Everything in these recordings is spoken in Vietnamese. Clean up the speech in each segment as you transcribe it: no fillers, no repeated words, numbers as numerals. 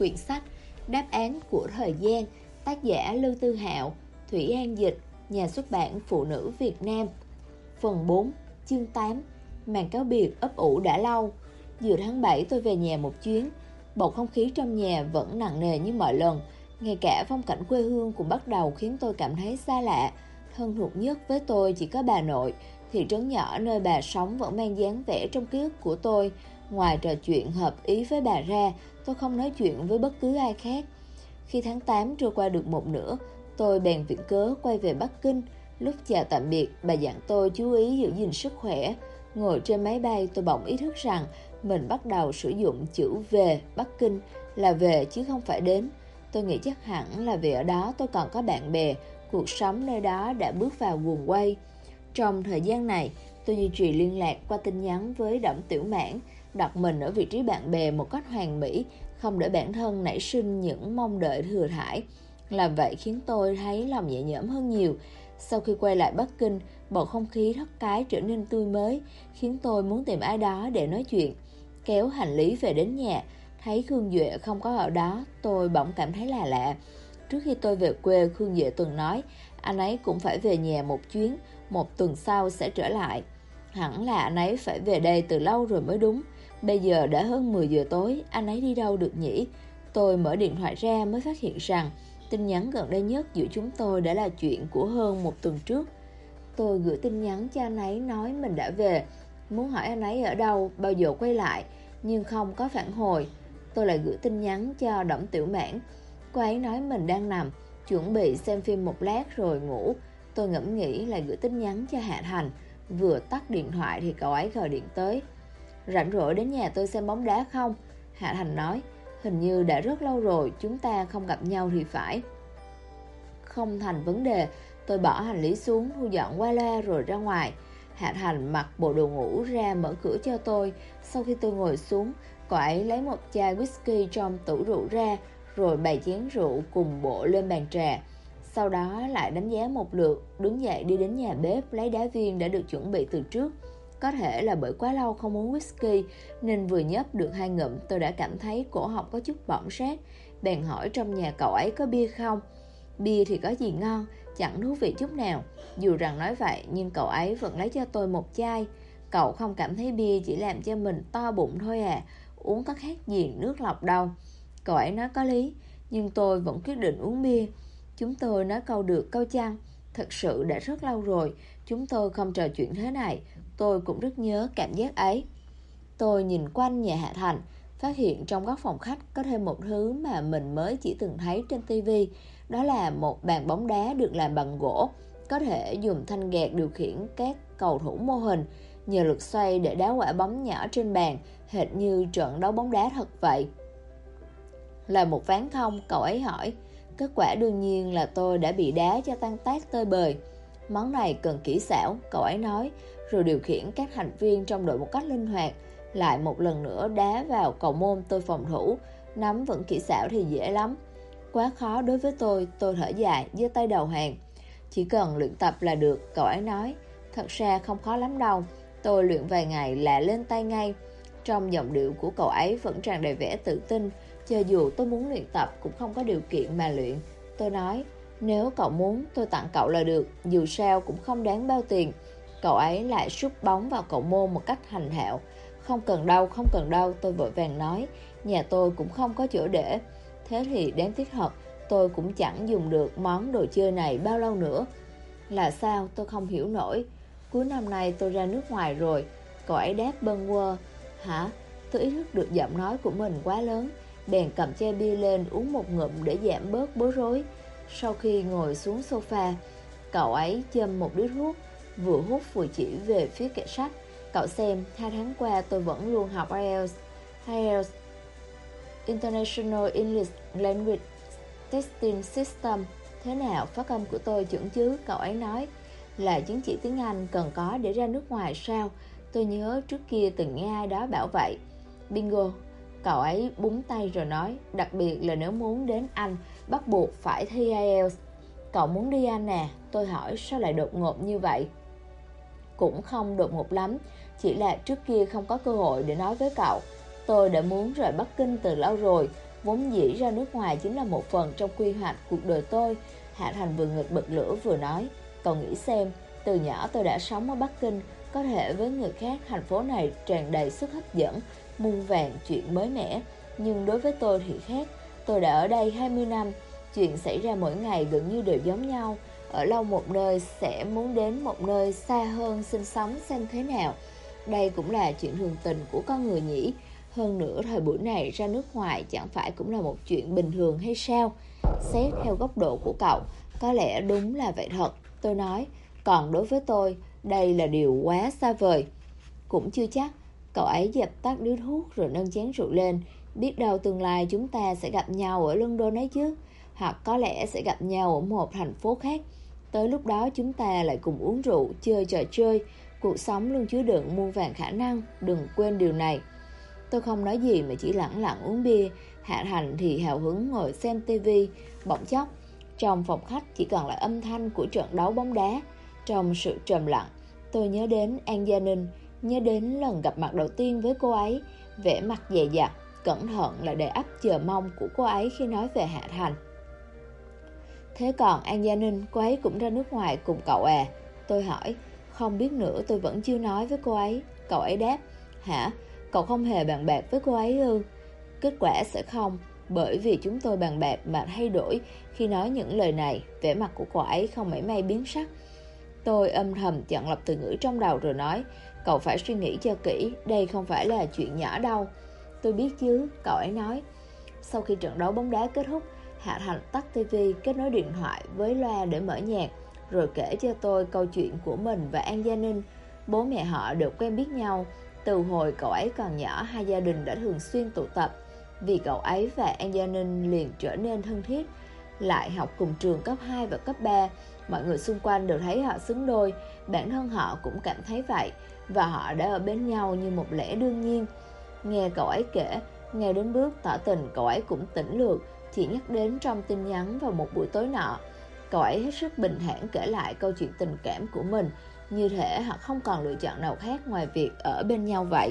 Quyển sách Đáp án của thời gian, tác giả Lưu Tư Hạo, Thủy An dịch, nhà xuất bản Phụ nữ Việt Nam. Phần 4, chương 8. Màn cáo biệt ấp ủ đã lâu. Giữa tháng 7 tôi về nhà một chuyến. Bầu không khí trong nhà vẫn nặng nề như mọi lần. Ngay cả phong cảnh quê hương cũng bắt đầu khiến tôi cảm thấy xa lạ. Thân thuộc nhất với tôi chỉ có bà nội. Thị trấn nhỏ nơi bà sống vẫn mang dáng vẻ trong ký ức của tôi. Ngoài trò chuyện hợp ý với bà ra, tôi không nói chuyện với bất cứ ai khác. Khi tháng 8 trôi qua được một nửa, tôi bèn viện cớ quay về Bắc Kinh. Lúc chào tạm biệt, bà dặn tôi chú ý giữ gìn sức khỏe. Ngồi trên máy bay, tôi bỗng ý thức rằng mình bắt đầu sử dụng chữ về Bắc Kinh là về chứ không phải đến. Tôi nghĩ chắc hẳn là vì ở đó tôi còn có bạn bè, cuộc sống nơi đó đã bước vào guồng quay. Trong thời gian này, tôi duy trì liên lạc qua tin nhắn với Đổng Tiểu Mãn, đặt mình ở vị trí bạn bè một cách hoàn mỹ, không để bản thân nảy sinh những mong đợi thừa thãi. Làm vậy khiến tôi thấy lòng nhẹ nhõm hơn nhiều. Sau khi quay lại Bắc Kinh, bầu không khí Thất Cái trở nên tươi mới, khiến tôi muốn tìm ai đó để nói chuyện. Kéo hành lý về đến nhà, thấy Khương Duệ không có ở đó, tôi bỗng cảm thấy là lạ. Trước khi tôi về quê, Khương Duệ từng nói anh ấy cũng phải về nhà một chuyến, một tuần sau sẽ trở lại. Hẳn là anh ấy phải về đây từ lâu rồi mới đúng. Bây giờ đã hơn 10 giờ tối, anh ấy đi đâu được nhỉ? Tôi mở điện thoại ra mới phát hiện rằng tin nhắn gần đây nhất giữa chúng tôi đã là chuyện của hơn một tuần trước. Tôi gửi tin nhắn cho anh ấy nói mình đã về, muốn hỏi anh ấy ở đâu, bao giờ quay lại, nhưng không có phản hồi. Tôi lại gửi tin nhắn cho Đổng Tiểu Mãn. Cô ấy nói mình đang nằm, chuẩn bị xem phim một lát rồi ngủ. Tôi ngẫm nghĩ lại gửi tin nhắn cho Hạ Thành. Vừa tắt điện thoại thì cậu ấy gọi điện tới. Rảnh rỗi đến nhà tôi xem bóng đá không? Hạ Thành nói, hình như đã rất lâu rồi chúng ta không gặp nhau thì phải. Không thành vấn đề. Tôi bỏ hành lý xuống, thu dọn qua loa rồi ra ngoài. Hạ Thành mặc bộ đồ ngủ ra mở cửa cho tôi. Sau khi tôi ngồi xuống, cậu ấy lấy một chai whisky trong tủ rượu ra, rồi bày chén rượu cùng bộ lên bàn trà. Sau đó lại đánh giá một lượt, đứng dậy đi đến nhà bếp lấy đá viên đã được chuẩn bị từ trước. Có thể là bởi quá lâu không uống whisky nên vừa nhấp được 2 ngụm tôi đã cảm thấy cổ họng có chút bỏng rát. Bèn hỏi trong nhà cậu ấy có bia không. Bia thì có gì ngon, chẳng thú vị chút nào. Dù rằng nói vậy nhưng cậu ấy vẫn lấy cho tôi một chai. Cậu không cảm thấy bia chỉ làm cho mình to bụng thôi à, uống có khác gì nước lọc đâu. Cậu ấy nói có lý, nhưng tôi vẫn quyết định uống bia. Chúng tôi nói câu được câu chăng. Thật sự đã rất lâu rồi chúng tôi không trò chuyện thế này. Tôi cũng rất nhớ cảm giác ấy. Tôi nhìn quanh nhà Hạ Thành, phát hiện trong góc phòng khách có thêm một thứ mà mình mới chỉ từng thấy trên tivi. Đó là một bàn bóng đá được làm bằng gỗ, có thể dùng thanh gạt điều khiển các cầu thủ mô hình, nhờ lực xoay để đá quả bóng nhỏ trên bàn, hệt như trận đấu bóng đá thật vậy. Là một ván không? Cậu ấy hỏi. Kết quả đương nhiên là tôi đã bị đá cho tan tác tơi bời. Món này cần kỹ xảo, cậu ấy nói, rồi điều khiển các thành viên trong đội một cách linh hoạt. Lại một lần nữa đá vào cầu môn tôi phòng thủ. Nắm vững kỹ xảo thì dễ lắm. Quá khó đối với tôi thở dài, giơ tay đầu hàng. Chỉ cần luyện tập là được, cậu ấy nói. Thật ra không khó lắm đâu. Tôi luyện vài ngày là lên tay ngay. Trong giọng điệu của cậu ấy vẫn tràn đầy vẻ tự tin. Cho dù tôi muốn luyện tập cũng không có điều kiện mà luyện. Tôi nói, nếu cậu muốn tôi tặng cậu là được, dù sao cũng không đáng bao tiền. Cậu ấy lại sút bóng vào cầu môn một cách thành thạo. Không cần đâu, tôi vội vàng nói. Nhà tôi cũng không có chỗ để. Thế thì đáng tiếc thật, tôi cũng chẳng dùng được món đồ chơi này bao lâu nữa. Là sao? Tôi không hiểu nổi. Cuối năm nay tôi ra nước ngoài rồi. Cậu ấy đáp bâng quơ. Hả? Tôi ý thức được giọng nói của mình quá lớn, bèn cầm chai bia lên uống một ngụm để giảm bớt bối rối. Sau khi ngồi xuống sofa, cậu ấy châm một điếu thuốc, vừa hút vừa chỉ về phía kệ sách. Cậu xem, 2 tháng qua tôi vẫn luôn học IELTS, International English Language Testing System. Thế nào, phát âm của tôi chuẩn chứ? Cậu ấy nói. Là chứng chỉ tiếng Anh cần có để ra nước ngoài sao? Tôi nhớ trước kia từng nghe ai đó bảo vậy. Bingo. Cậu ấy búng tay rồi nói, đặc biệt là nếu muốn đến Anh, bắt buộc phải thi IELTS. Cậu muốn đi Anh à? Tôi hỏi, sao lại đột ngột như vậy? Cũng không đột ngột lắm, chỉ là trước kia không có cơ hội để nói với cậu. Tôi đã muốn rời Bắc Kinh từ lâu rồi. Vốn dĩ ra nước ngoài chính là một phần trong quy hoạch cuộc đời tôi. Hạ Thành vừa ngực bật lửa vừa nói, cậu nghĩ xem, từ nhỏ tôi đã sống ở Bắc Kinh, có thể với người khác thành phố này tràn đầy sức hấp dẫn, muôn vàn chuyện mới mẻ. Nhưng đối với tôi thì khác, tôi đã ở đây 20 năm, chuyện xảy ra mỗi ngày gần như đều giống nhau. Ở lâu một nơi sẽ muốn đến một nơi xa hơn sinh sống xem thế nào. Đây cũng là chuyện thường tình của con người nhỉ. Hơn nữa thời buổi này ra nước ngoài chẳng phải cũng là một chuyện bình thường hay sao? Xét theo góc độ của cậu, có lẽ đúng là vậy thật, tôi nói. Còn đối với tôi, đây là điều quá xa vời. Cũng chưa chắc. Cậu ấy dập tắt điếu thuốc rồi nâng chén rượu lên. Biết đâu tương lai chúng ta sẽ gặp nhau ở London ấy chứ. Hoặc có lẽ sẽ gặp nhau ở một thành phố khác. Tới lúc đó chúng ta lại cùng uống rượu, chơi trò chơi. Cuộc sống luôn chứa đựng muôn vàn khả năng, đừng quên điều này. Tôi không nói gì mà chỉ lẳng lặng uống bia. Hạ Thành thì hào hứng ngồi xem tivi. Bỗng chốc, trong phòng khách chỉ còn lại âm thanh của trận đấu bóng đá. Trong sự trầm lặng, tôi nhớ đến An Gia Ninh, nhớ đến lần gặp mặt đầu tiên với cô ấy. Vẻ mặt dè dặt, cẩn thận là để ấp chờ mong của cô ấy khi nói về Hạ Thành. Thế còn An Gia Ninh, cô ấy cũng ra nước ngoài cùng cậu à? Tôi hỏi. Không biết nữa, tôi vẫn chưa nói với cô ấy. Cậu ấy đáp. Hả? Cậu không hề bàn bạc với cô ấy ư? Kết quả sẽ không, bởi vì chúng tôi bàn bạc mà thay đổi. Khi nói những lời này, vẻ mặt của cô ấy không mảy may biến sắc. Tôi âm thầm chọn lọc từ ngữ trong đầu rồi nói, cậu phải suy nghĩ cho kỹ, đây không phải là chuyện nhỏ đâu. Tôi biết chứ, cậu ấy nói. Sau khi trận đấu bóng đá kết thúc, Hạ Thành tắt tivi, kết nối điện thoại với loa để mở nhạc, rồi kể cho tôi câu chuyện của mình và An Gia Ninh. Bố mẹ họ đều quen biết nhau. Từ hồi cậu ấy còn nhỏ, hai gia đình đã thường xuyên tụ tập. Vì cậu ấy và An Gia Ninh liền trở nên thân thiết. Lại học cùng trường cấp 2 và cấp 3. Mọi người xung quanh đều thấy họ xứng đôi. Bản thân họ cũng cảm thấy vậy. Và họ đã ở bên nhau như một lẽ đương nhiên. Nghe cậu ấy kể, nghe đến bước tỏ tình, cậu ấy cũng tỉnh lược. Chỉ nhắc đến trong tin nhắn vào một buổi tối nọ. Cậu ấy hết sức bình thản kể lại câu chuyện tình cảm của mình, như thể họ không còn lựa chọn nào khác ngoài việc ở bên nhau vậy.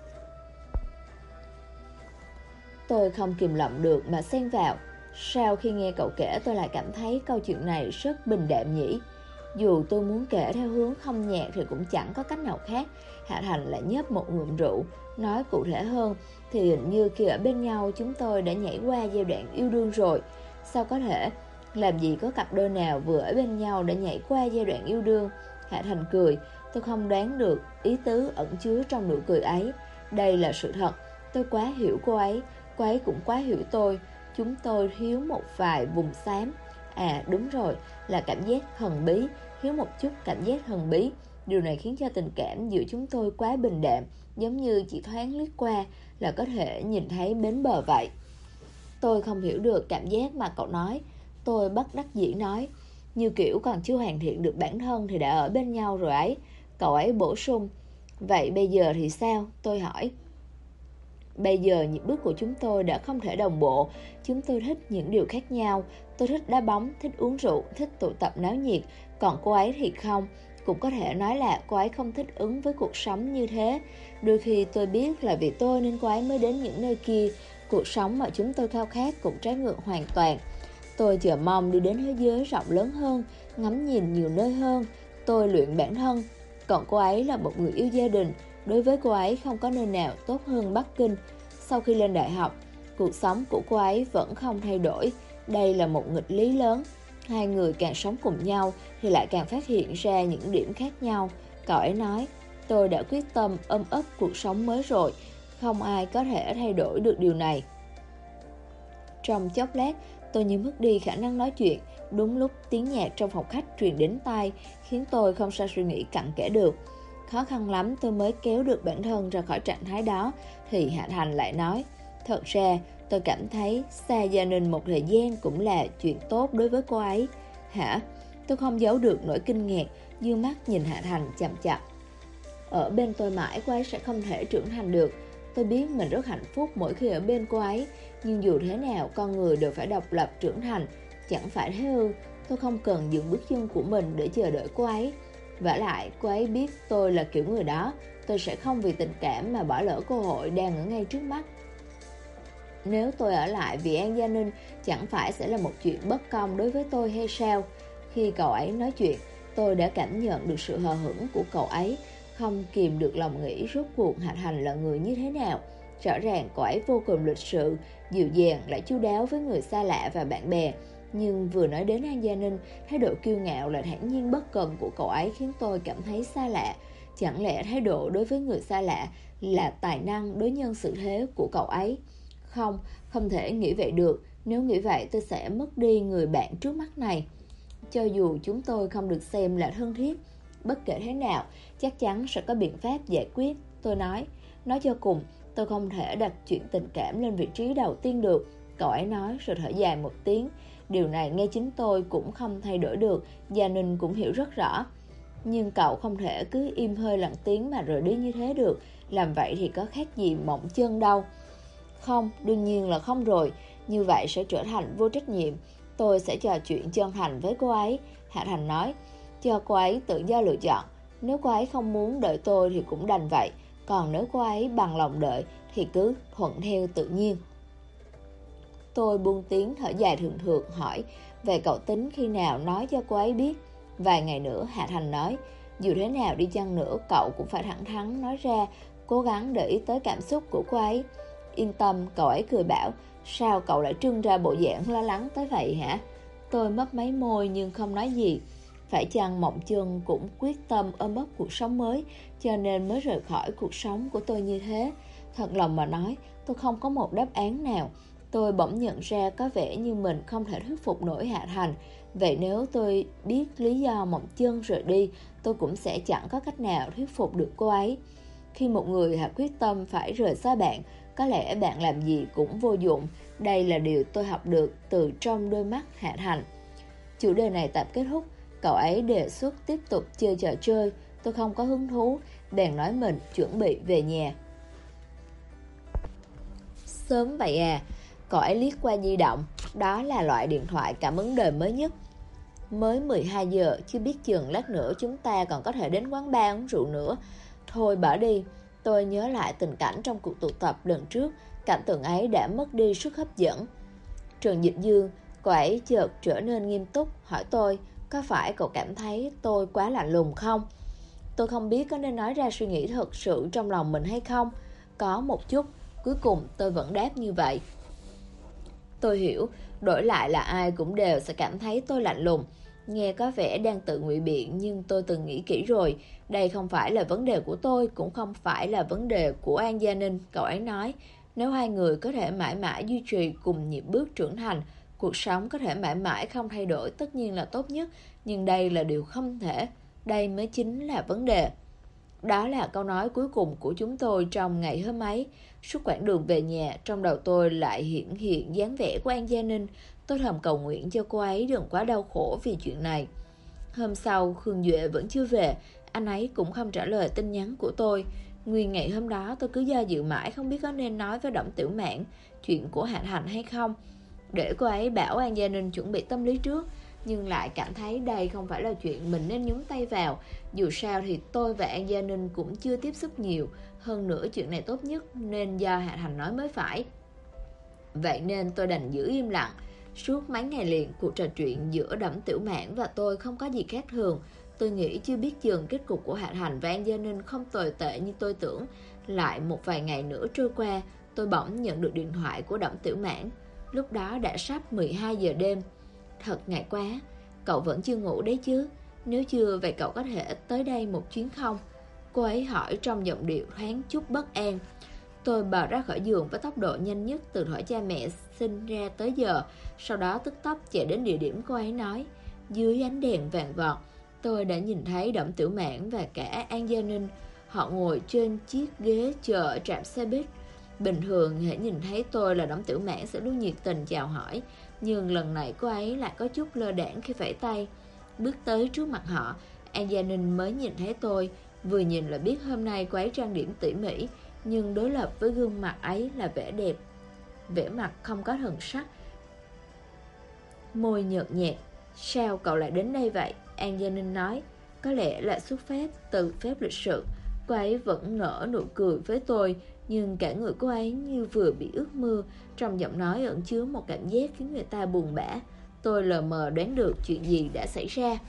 Tôi không kìm lòng được mà xen vào. Sau khi nghe cậu kể, tôi lại cảm thấy câu chuyện này rất bình đạm nhỉ. Dù tôi muốn kể theo hướng không nhạc thì cũng chẳng có cách nào khác. Hạ Thành lại nhấp một ngụm rượu. Nói cụ thể hơn thì hình như khi ở bên nhau chúng tôi đã nhảy qua giai đoạn yêu đương rồi. Sao có thể? Làm gì có cặp đôi nào vừa ở bên nhau đã nhảy qua giai đoạn yêu đương? Hạ Thành cười. Tôi không đoán được ý tứ ẩn chứa trong nụ cười ấy. Đây là sự thật. Tôi quá hiểu cô ấy cũng quá hiểu tôi. Chúng tôi thiếu một vài vùng xám. À đúng rồi, là cảm giác hờn bí. Thiếu một chút cảm giác hờn bí. Điều này khiến cho tình cảm giữa chúng tôi quá bình đạm, giống như chỉ thoáng liếc qua là có thể nhìn thấy bến bờ vậy. Tôi không hiểu được cảm giác mà cậu nói. Tôi bất đắc dĩ nói. Như kiểu còn chưa hoàn thiện được bản thân thì đã ở bên nhau rồi ấy. Cậu ấy bổ sung. Vậy bây giờ thì sao? Tôi hỏi. Bây giờ nhịp bước của chúng tôi đã không thể đồng bộ. Chúng tôi thích những điều khác nhau. Tôi thích đá bóng, thích uống rượu, thích tụ tập náo nhiệt. Còn cô ấy thì không. Cũng có thể nói là cô ấy không thích ứng với cuộc sống như thế. Đôi khi tôi biết là vì tôi nên cô ấy mới đến những nơi kia. Cuộc sống mà chúng tôi khao khát cũng trái ngược hoàn toàn. Tôi chờ mong đi đến thế giới rộng lớn hơn, ngắm nhìn nhiều nơi hơn. Tôi luyện bản thân. Còn cô ấy là một người yêu gia đình. Đối với cô ấy không có nơi nào tốt hơn Bắc Kinh. Sau khi lên đại học, cuộc sống của cô ấy vẫn không thay đổi. Đây là một nghịch lý lớn. Hai người càng sống cùng nhau thì lại càng phát hiện ra những điểm khác nhau. Cậu ấy nói, tôi đã quyết tâm ôm ấp cuộc sống mới rồi. Không ai có thể thay đổi được điều này. Trong chốc lát, tôi như mất đi khả năng nói chuyện. Đúng lúc tiếng nhạc trong phòng khách truyền đến tai, khiến tôi không sao suy nghĩ cặn kẽ được. Khó khăn lắm tôi mới kéo được bản thân ra khỏi trạng thái đó. Thì Hạ Thành lại nói, thật ra tôi cảm thấy xa Gia Ninh một thời gian cũng là chuyện tốt đối với cô ấy. Hả? Tôi không giấu được nỗi kinh ngạc, dương mắt nhìn Hạ Thành chằm chằm. Ở bên tôi mãi cô ấy sẽ không thể trưởng thành được. Tôi biết mình rất hạnh phúc mỗi khi ở bên cô ấy. Nhưng dù thế nào con người đều phải độc lập trưởng thành. Chẳng phải thế ư? Tôi không cần dừng bước chân của mình để chờ đợi cô ấy. Vả lại cô ấy biết tôi là kiểu người đó. Tôi sẽ không vì tình cảm mà bỏ lỡ cơ hội đang ở ngay trước mắt. Nếu tôi ở lại vì An Gia Ninh, chẳng phải sẽ là một chuyện bất công đối với tôi hay sao? Khi cậu ấy nói chuyện, tôi đã cảm nhận được sự hờ hững của cậu ấy, không kìm được lòng nghĩ rốt cuộc Hạnh Hành là người như thế nào. Rõ ràng cậu ấy vô cùng lịch sự, dịu dàng lại chu đáo với người xa lạ và bạn bè. Nhưng vừa nói đến An Gia Ninh, thái độ kiêu ngạo là thản nhiên bất cần của cậu ấy khiến tôi cảm thấy xa lạ. Chẳng lẽ thái độ đối với người xa lạ là tài năng đối nhân xử thế của cậu ấy? Không, không thể nghĩ vậy được. Nếu nghĩ vậy tôi sẽ mất đi người bạn trước mắt này. Cho dù chúng tôi không được xem là thân thiết, bất kể thế nào, chắc chắn sẽ có biện pháp giải quyết. Tôi nói cho cùng, tôi không thể đặt chuyện tình cảm lên vị trí đầu tiên được. Cậu ấy nói rồi thở dài một tiếng. Điều này ngay chính tôi cũng không thay đổi được, Gia Ninh cũng hiểu rất rõ. Nhưng cậu không thể cứ im hơi lặng tiếng mà rời đi như thế được. Làm vậy thì có khác gì mộng chân đâu. Không, đương nhiên là không rồi. Như vậy sẽ trở thành vô trách nhiệm. Tôi sẽ trò chuyện chân thành với cô ấy. Hạ Thành nói, cho cô ấy tự do lựa chọn. Nếu cô ấy không muốn đợi tôi thì cũng đành vậy. Còn nếu cô ấy bằng lòng đợi thì cứ thuận theo tự nhiên. Tôi buông tiếng thở dài thường thường hỏi, về cậu tính khi nào nói cho cô ấy biết? Vài ngày nữa, Hạ Thành nói, dù thế nào đi chăng nữa cậu cũng phải thẳng thắn nói ra, cố gắng để ý tới cảm xúc của cô ấy. Yên tâm, cậu ấy cười bảo, sao cậu lại trưng ra bộ dạng lo lắng tới vậy hả? Tôi mấp máy môi nhưng không nói gì. Phải chăng Mộng Chân cũng quyết tâm ôm ấp cuộc sống mới, cho nên mới rời khỏi cuộc sống của tôi như thế? Thật lòng mà nói, tôi không có một đáp án nào. Tôi bỗng nhận ra có vẻ như mình không thể thuyết phục nổi Hạ Thành. Vậy nếu tôi biết lý do Mộng Chân rời đi, tôi cũng sẽ chẳng có cách nào thuyết phục được cô ấy. Khi một người hạ quyết tâm phải rời xa bạn, có lẽ bạn làm gì cũng vô dụng. Đây là điều tôi học được từ trong đôi mắt Hạ Thành. Chủ đề này tạm kết thúc. Cậu ấy đề xuất tiếp tục chơi trò chơi. Tôi không có hứng thú, bèn nói mình chuẩn bị về nhà. Sớm vậy à? Cậu ấy liếc qua di động. Đó là loại điện thoại cảm ứng đời mới nhất. Mới 12 giờ, chưa biết chừng lát nữa chúng ta còn có thể đến quán bar uống rượu nữa. Thôi bỏ đi. Tôi nhớ lại tình cảnh trong cuộc tụ tập lần trước. Cảnh tượng ấy đã mất đi sức hấp dẫn. Trần Dịch Dương, cậu ấy chợt trở nên nghiêm túc, hỏi tôi, có phải cậu cảm thấy tôi quá lạnh lùng không? Tôi không biết có nên nói ra suy nghĩ thật sự trong lòng mình hay không. Có một chút. Cuối cùng tôi vẫn đáp như vậy. Tôi hiểu, đổi lại là ai cũng đều sẽ cảm thấy tôi lạnh lùng. Nghe có vẻ đang tự ngụy biện, nhưng tôi từng nghĩ kỹ rồi. Đây không phải là vấn đề của tôi, cũng không phải là vấn đề của An Gia Ninh. Cậu ấy nói, nếu hai người có thể mãi mãi duy trì cùng nhịp bước trưởng thành, cuộc sống có thể mãi mãi không thay đổi, tất nhiên là tốt nhất. Nhưng đây là điều không thể. Đây mới chính là vấn đề. Đó là câu nói cuối cùng của chúng tôi trong ngày hôm ấy. Suốt quãng đường về nhà, trong đầu tôi lại hiện dáng vẻ của An Gia Ninh. Tôi thầm cầu nguyện cho cô ấy đừng quá đau khổ vì chuyện này. Hôm sau, Khương Duệ vẫn chưa về. Anh ấy cũng không trả lời tin nhắn của tôi. Nguyên ngày hôm đó tôi cứ do dự mãi, không biết có nên nói với Đổng Tiểu Mãn chuyện của Hạnh Hành hay không, để cô ấy bảo An Gia Ninh chuẩn bị tâm lý trước. Nhưng lại cảm thấy đây không phải là chuyện mình nên nhúng tay vào. Dù sao thì tôi và An Gia Ninh cũng chưa tiếp xúc nhiều. Hơn nữa chuyện này tốt nhất nên do Hạ Thành nói mới phải. Vậy nên tôi đành giữ im lặng. Suốt mấy ngày liền, cuộc trò chuyện giữa Đổng Tiểu Mãn và tôi không có gì khác thường. Tôi nghĩ chưa biết chừng kết cục của Hạ Thành và An Gia Ninh không tồi tệ như tôi tưởng. Lại một vài ngày nữa trôi qua, tôi bỗng nhận được điện thoại của Đổng Tiểu Mãn. Lúc đó đã sắp 12 giờ đêm. Thật ngại quá, cậu vẫn chưa ngủ đấy chứ? Nếu chưa, vậy cậu có thể tới đây một chuyến không? Cô ấy hỏi trong giọng điệu thoáng chút bất an. Tôi bò ra khỏi giường với tốc độ nhanh nhất từ thuở cha mẹ sinh ra tới giờ. Sau đó tức tốc chạy đến địa điểm cô ấy nói. Dưới ánh đèn vàng vọt, tôi đã nhìn thấy Đổng Tiểu Mãn và cả An Gia Ninh. Họ ngồi trên chiếc ghế chờ ở trạm xe buýt. Bình thường hễ nhìn thấy tôi là Đổng Tiểu Mãn sẽ luôn nhiệt tình chào hỏi, nhưng lần này cô ấy lại có chút lơ đãng khi vẫy tay. Bước tới trước mặt họ, An Gia Ninh mới nhìn thấy tôi. Vừa nhìn là biết hôm nay cô ấy trang điểm tỉ mỉ, nhưng đối lập với gương mặt ấy là vẻ đẹp, vẻ mặt không có thần sắc, môi nhợt nhạt. Sao cậu lại đến đây vậy? An Gia Ninh nói. Có lẽ là xuất phát từ phép lịch sự. Cô ấy vẫn nở nụ cười với tôi, nhưng cả người cô ấy như vừa bị ướt mưa. Trong giọng nói ẩn chứa một cảm giác khiến người ta buồn bã. Tôi lờ mờ đoán được chuyện gì đã xảy ra.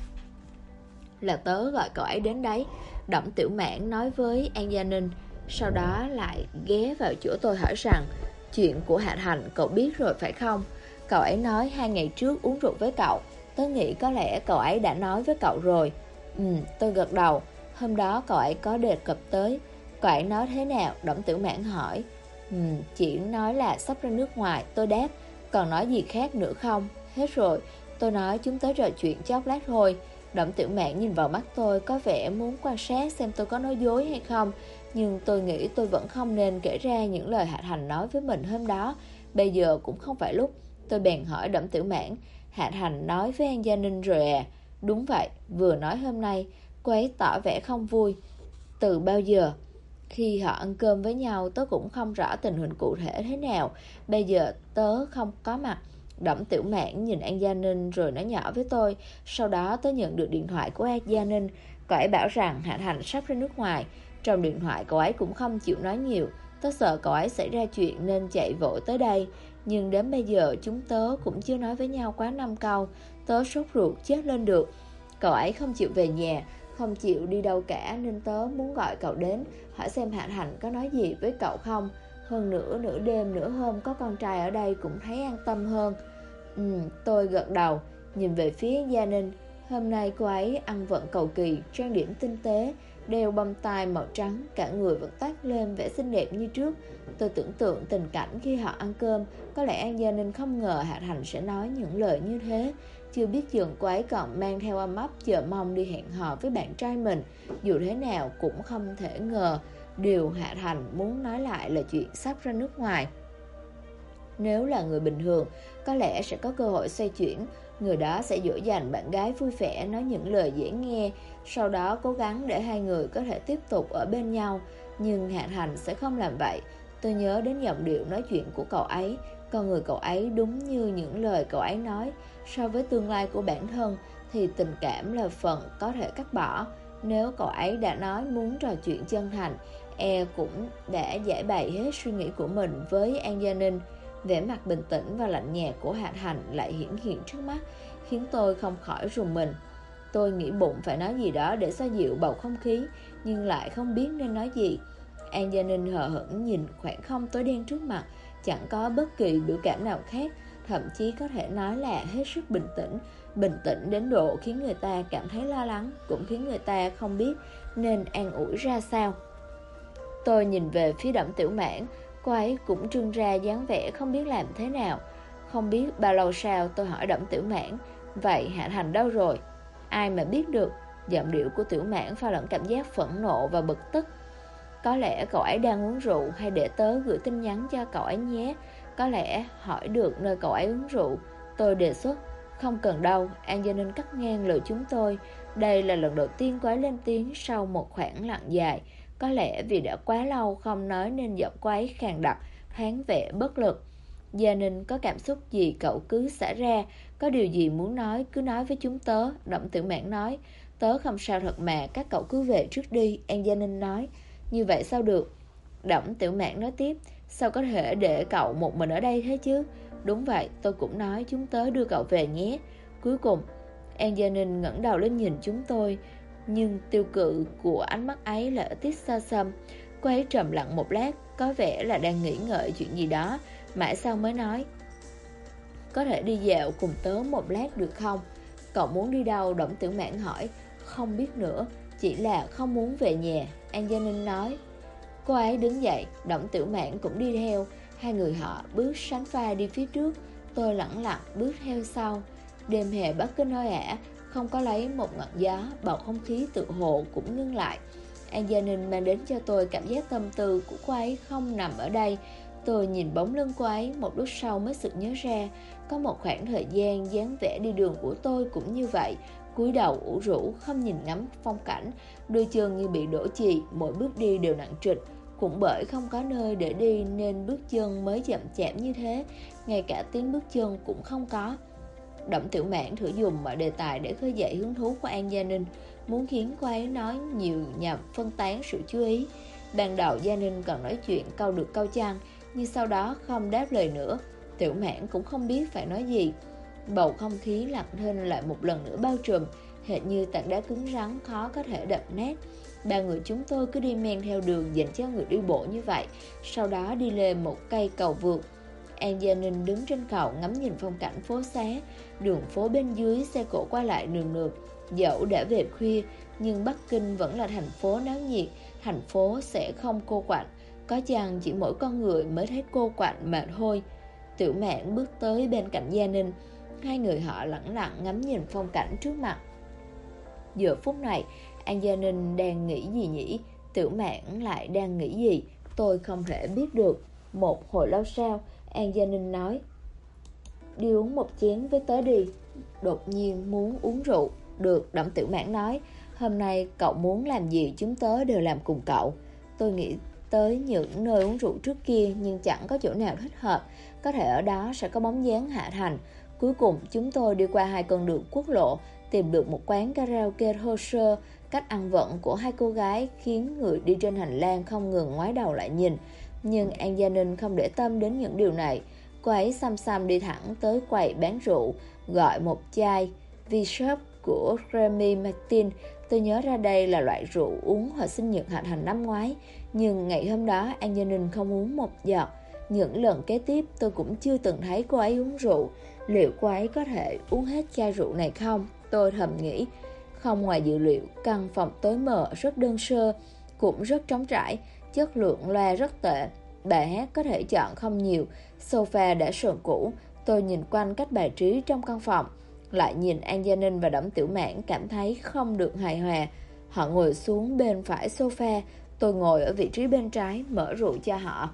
Là tớ gọi cậu ấy đến đấy, Đổng Tiểu Mãn nói với An Gia Ninh. Sau đó lại ghé vào chỗ tôi hỏi rằng, chuyện của Hạ Thành cậu biết rồi phải không? Cậu ấy nói 2 ngày trước uống rượu với cậu. Tớ nghĩ có lẽ cậu ấy đã nói với cậu rồi. Tôi gật đầu. Hôm đó cậu ấy có đề cập tới. Cậu ấy nói thế nào? Đổng Tiểu Mãn hỏi. Chỉ nói là sắp ra nước ngoài. Tôi đáp. Còn nói gì khác nữa không? Hết rồi. Tôi nói chúng tới trò chuyện chốc lát thôi. Đổng Tiểu Mãn nhìn vào mắt tôi, có vẻ muốn quan sát xem tôi có nói dối hay không. Nhưng tôi nghĩ tôi vẫn không nên kể ra những lời Hạ Thành nói với mình hôm đó. Bây giờ cũng không phải lúc. Tôi bèn hỏi Đổng Tiểu Mãn, Hạ Thành nói với An Gia Ninh rồi à? Đúng vậy, vừa nói hôm nay. Cô ấy tỏ vẻ không vui. Từ bao giờ? Khi họ ăn cơm với nhau, tớ cũng không rõ tình hình cụ thể thế nào. Bây giờ tớ không có mặt. Đổng Tiểu Mãn nhìn An Gia Ninh rồi nói nhỏ với tôi. Sau đó tớ nhận được điện thoại của An Gia Ninh. Cậu ấy bảo rằng Hạ Thành sắp ra nước ngoài. Trong điện thoại cậu ấy cũng không chịu nói nhiều. Tớ sợ cậu ấy xảy ra chuyện nên chạy vội tới đây. Nhưng đến bây giờ chúng tớ cũng chưa nói với nhau quá 5 câu. Tớ sốt ruột chết lên được. Cậu ấy không chịu về nhà, không chịu đi đâu cả, nên tớ muốn gọi cậu đến, hỏi xem Hạ Thành có nói gì với cậu không. Hơn nữa nửa đêm nửa hôm có con trai ở đây cũng thấy an tâm hơn. Tôi gật đầu, nhìn về phía Gia Ninh. Hôm nay cô ấy ăn vận cầu kỳ, trang điểm tinh tế, đeo bông tai màu trắng, cả người vẫn toát lên vẻ xinh đẹp như trước. Tôi tưởng tượng tình cảnh khi họ ăn cơm. Có lẽ An Gia Ninh không ngờ Hạ Thành sẽ nói những lời như thế. Chưa biết chừng cô ấy còn mang theo ấm ấp chờ mong đi hẹn hò với bạn trai mình. Dù thế nào cũng không thể ngờ điều Hạ Thành muốn nói lại là chuyện sắp ra nước ngoài. Nếu là người bình thường, có lẽ sẽ có cơ hội xoay chuyển. Người đó sẽ dỗ dành bạn gái vui vẻ, nói những lời dễ nghe, sau đó cố gắng để hai người có thể tiếp tục ở bên nhau. Nhưng Hạ Thành sẽ không làm vậy. Tôi nhớ đến giọng điệu nói chuyện của cậu ấy. Con người cậu ấy đúng như những lời cậu ấy nói. So với tương lai của bản thân thì tình cảm là phần có thể cắt bỏ. Nếu cậu ấy đã nói muốn trò chuyện chân thành, cũng đã giải bày hết suy nghĩ của mình với An Gia Ninh. Vẻ mặt bình tĩnh và lạnh nhạt của Hạ Thành lại hiển hiện trước mắt, khiến tôi không khỏi rùng mình. Tôi nghĩ bụng phải nói gì đó để xoa dịu bầu không khí, nhưng lại không biết nên nói gì. An Gia Ninh hờ hững nhìn khoảng không tối đen trước mặt, chẳng có bất kỳ biểu cảm nào khác, thậm chí có thể nói là hết sức bình tĩnh đến độ khiến người ta cảm thấy lo lắng, cũng khiến người ta không biết nên an ủi ra sao. Tôi nhìn về phía Đổng Tiểu Mãn, cô ấy cũng trưng ra dáng vẻ không biết làm thế nào. Không biết bao lâu sau tôi hỏi Đổng Tiểu Mãn, vậy Hạ Thành đâu rồi? Ai mà biết được. Giọng điệu của Tiểu Mãn pha lẫn cảm giác phẫn nộ và bực tức. Có lẽ cậu ấy đang uống rượu, hay để tớ gửi tin nhắn cho cậu ấy nhé. Có lẽ hỏi được nơi cậu ấy uống rượu. Tôi đề xuất. Không cần đâu. An Gia Ninh cắt ngang lời chúng tôi. Đây là lần đầu tiên cô ấy lên tiếng sau một khoảng lặng dài. Có lẽ vì đã quá lâu không nói nên giọng cô ấy khàn đặc, thoáng vẻ bất lực. Gia Ninh, có cảm xúc gì cậu cứ xả ra. Có điều gì muốn nói cứ nói với chúng tớ. Đổng Tiểu Mãn nói. Tớ không sao thật mà, các cậu cứ về trước đi. An Gia Ninh nói. Như vậy sao được? Đổng Tiểu Mãn nói tiếp. Sao có thể để cậu một mình ở đây thế chứ? Đúng vậy, tôi cũng nói chúng tớ đưa cậu về nhé. Cuối cùng An Gia Ninh ngẩng đầu lên nhìn chúng tôi, nhưng tiêu cự của ánh mắt ấy là tiết xa xăm. Cô ấy trầm lặng một lát, có vẻ là đang nghĩ ngợi chuyện gì đó. Mãi sau mới nói, có thể đi dạo cùng tớ một lát được không? Cậu muốn đi đâu? Đổng Tiểu Mãn hỏi. Không biết nữa, chỉ là không muốn về nhà, An Gia Ninh nói. Cô ấy đứng dậy, Đổng Tiểu Mãn cũng đi theo. Hai người họ bước sánh vai đi phía trước. Tôi lẳng lặng bước theo sau. Đêm hè Bắc Kinh oi ả, không có lấy một ngọn gió, bầu không khí tự hồ cũng ngưng lại. An Gia Ninh mang đến cho tôi cảm giác tâm tư của cô ấy không nằm ở đây. Tôi nhìn bóng lưng cô ấy, một lúc sau mới sực nhớ ra, có một khoảng thời gian dáng vẻ đi đường của tôi cũng như vậy, cúi đầu ủ rũ, không nhìn ngắm phong cảnh, đôi chân như bị đổ chì, mỗi bước đi đều nặng trịch. Cũng bởi không có nơi để đi nên bước chân mới chậm chạp như thế, ngay cả tiếng bước chân cũng không có. Đổng Tiểu Mãn thử dùng mọi đề tài để khơi dậy hứng thú của An Gia Ninh, muốn khiến cô ấy nói nhiều nhằm phân tán sự chú ý. Ban đầu Gia Ninh còn nói chuyện câu được câu chăng, nhưng sau đó không đáp lời nữa. Tiểu Mãn cũng không biết phải nói gì. Bầu không khí lặng thinh lại một lần nữa bao trùm, hệt như tảng đá cứng rắn khó có thể đập nát. Ba người chúng tôi cứ đi men theo đường dành cho người đi bộ như vậy, sau đó đi lên một cây cầu vượt. An Gia Ninh đứng trên cầu ngắm nhìn phong cảnh phố xá. Đường phố bên dưới xe cộ qua lại nườm nượp. Dẫu đã về khuya, nhưng Bắc Kinh vẫn là thành phố náo nhiệt. Thành phố sẽ không cô quạnh, có chăng chỉ mỗi con người mới thấy cô quạnh mà thôi. Tiểu Mạn bước tới bên cạnh Gia Ninh. Hai người họ lẳng lặng ngắm nhìn phong cảnh trước mặt. Giờ phút này, An Gia Ninh đang nghĩ gì nhỉ? Tiểu Mạn lại đang nghĩ gì? Tôi không thể biết được. Một hồi lâu sau, An Gia Ninh nói: đi uống một chén với tớ đi. Đột nhiên muốn uống rượu. Được, Đổng Tiểu Mãn nói. Hôm nay cậu muốn làm gì chúng tớ đều làm cùng cậu. Tôi nghĩ tới những nơi uống rượu trước kia, nhưng chẳng có chỗ nào thích hợp. Có thể ở đó sẽ có bóng dáng Hạ Thành. Cuối cùng chúng tôi đi qua 2 con đường quốc lộ, tìm được một quán karaoke thô sơ. Cách ăn vận của 2 cô gái khiến người đi trên hành lang không ngừng ngoái đầu lại nhìn. Nhưng An Gia Ninh không để tâm đến những điều này. Cô ấy xăm xăm đi thẳng tới quầy bán rượu, gọi một chai V-Shop của Remy Martin. Tôi nhớ ra đây là loại rượu uống hồi sinh nhật Hạ Thành năm ngoái, nhưng ngày hôm đó An Gia Ninh không uống một giọt. Những lần kế tiếp tôi cũng chưa từng thấy cô ấy uống rượu. Liệu cô ấy có thể uống hết chai rượu này không? Tôi thầm nghĩ. Không ngoài dự liệu, căn phòng tối mờ rất đơn sơ, cũng rất trống trải, chất lượng loa rất tệ. Bài hát có thể chọn không nhiều, sofa đã sờn cũ. Tôi nhìn quanh cách bài trí trong căn phòng, lại nhìn An Gia Ninh và Đổng Tiểu Mãn, cảm thấy không được hài hòa. Họ ngồi xuống bên phải sofa, tôi ngồi ở vị trí bên trái, mở rượu cho họ.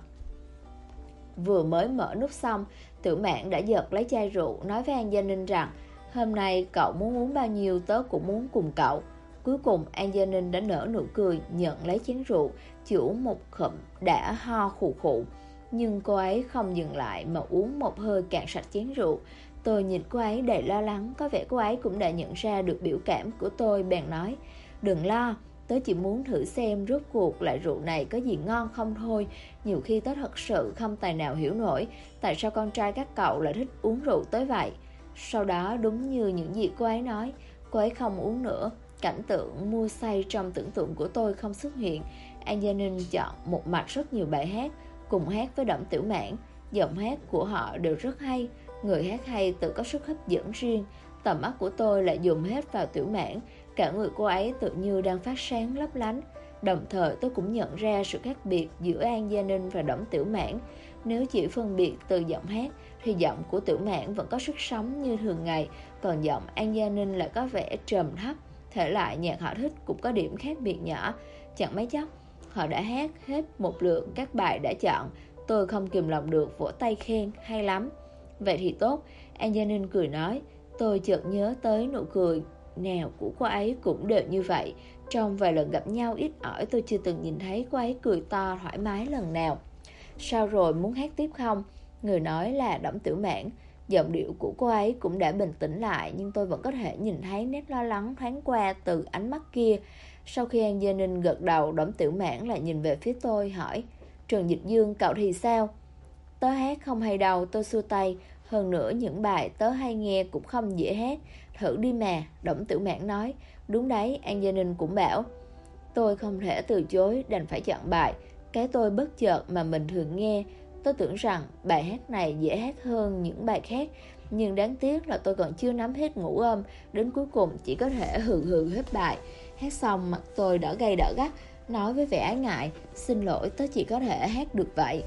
Vừa mới mở nút xong, Tiểu Mãn đã giật lấy chai rượu, nói với An Gia Ninh rằng: hôm nay cậu muốn uống bao nhiêu tớ cũng muốn cùng cậu. Cuối cùng An Gia Ninh đã nở nụ cười, nhận lấy chén rượu, chửu một ngụm đã ho khụ khụ. Nhưng cô ấy không dừng lại mà uống một hơi cạn sạch chén rượu. Tôi nhìn cô ấy đầy lo lắng, có vẻ cô ấy cũng đã nhận ra được biểu cảm của tôi, bèn nói: đừng lo, tớ chỉ muốn thử xem rốt cuộc loại rượu này có gì ngon không thôi. Nhiều khi tớ thật sự không tài nào hiểu nổi tại sao con trai các cậu lại thích uống rượu tới vậy. Sau đó đúng như những gì cô ấy nói, cô ấy không uống nữa. Cảnh tượng mua say trong tưởng tượng của tôi không xuất hiện. An Gia Ninh chọn một mạch rất nhiều bài hát, cùng hát với Đổng Tiểu Mãn. Giọng hát của họ đều rất hay. Người hát hay tự có sức hấp dẫn riêng. Tầm mắt của tôi lại dùng hết vào Tiểu Mãn. Cả người cô ấy tự như đang phát sáng lấp lánh. Đồng thời tôi cũng nhận ra sự khác biệt giữa An Gia Ninh và Đổng Tiểu Mãn. Nếu chỉ phân biệt từ giọng hát thì giọng của Tiểu Mãn vẫn có sức sống như thường ngày, còn giọng An Gia Ninh lại có vẻ trầm thấp. Thể loại nhạc họ thích cũng có điểm khác biệt nhỏ. Chẳng mấy chốc họ đã hát hết một lượt các bài đã chọn. Tôi không kìm lòng được vỗ tay khen hay lắm. Vậy thì tốt, An Gia Ninh cười nói. Tôi chợt nhớ tới nụ cười nào của cô ấy cũng đều như vậy. Trong vài lần gặp nhau ít ỏi, tôi chưa từng nhìn thấy cô ấy cười to thoải mái lần nào. Sao rồi, muốn hát tiếp không? Người nói là Đổng Tiểu Mãn. Giọng điệu của cô ấy cũng đã bình tĩnh lại, nhưng tôi vẫn có thể nhìn thấy nét lo lắng thoáng qua từ ánh mắt kia. Sau khi An Gia Ninh gật đầu, Đổng Tiểu Mãn lại nhìn về phía tôi, hỏi: Trần Dịch Dương, cậu thì sao? Tớ hát không hay đâu, tôi xua tay. Hơn nữa những bài tớ hay nghe cũng không dễ hát. Thử đi mà, Đổng Tiểu Mãn nói. Đúng đấy, An Gia Ninh cũng bảo. Tôi không thể từ chối, đành phải chọn bài. Cái tôi bất chợt mà mình thường nghe. Tôi tưởng rằng bài hát này dễ hát hơn những bài khác, nhưng đáng tiếc là tôi còn chưa nắm hết ngũ âm. Đến cuối cùng chỉ có thể hừ hừ hết bài. Hát xong mặt tôi đỏ gay đỏ gắt, nói với vẻ ái ngại: Xin lỗi, tớ chỉ có thể hát được vậy.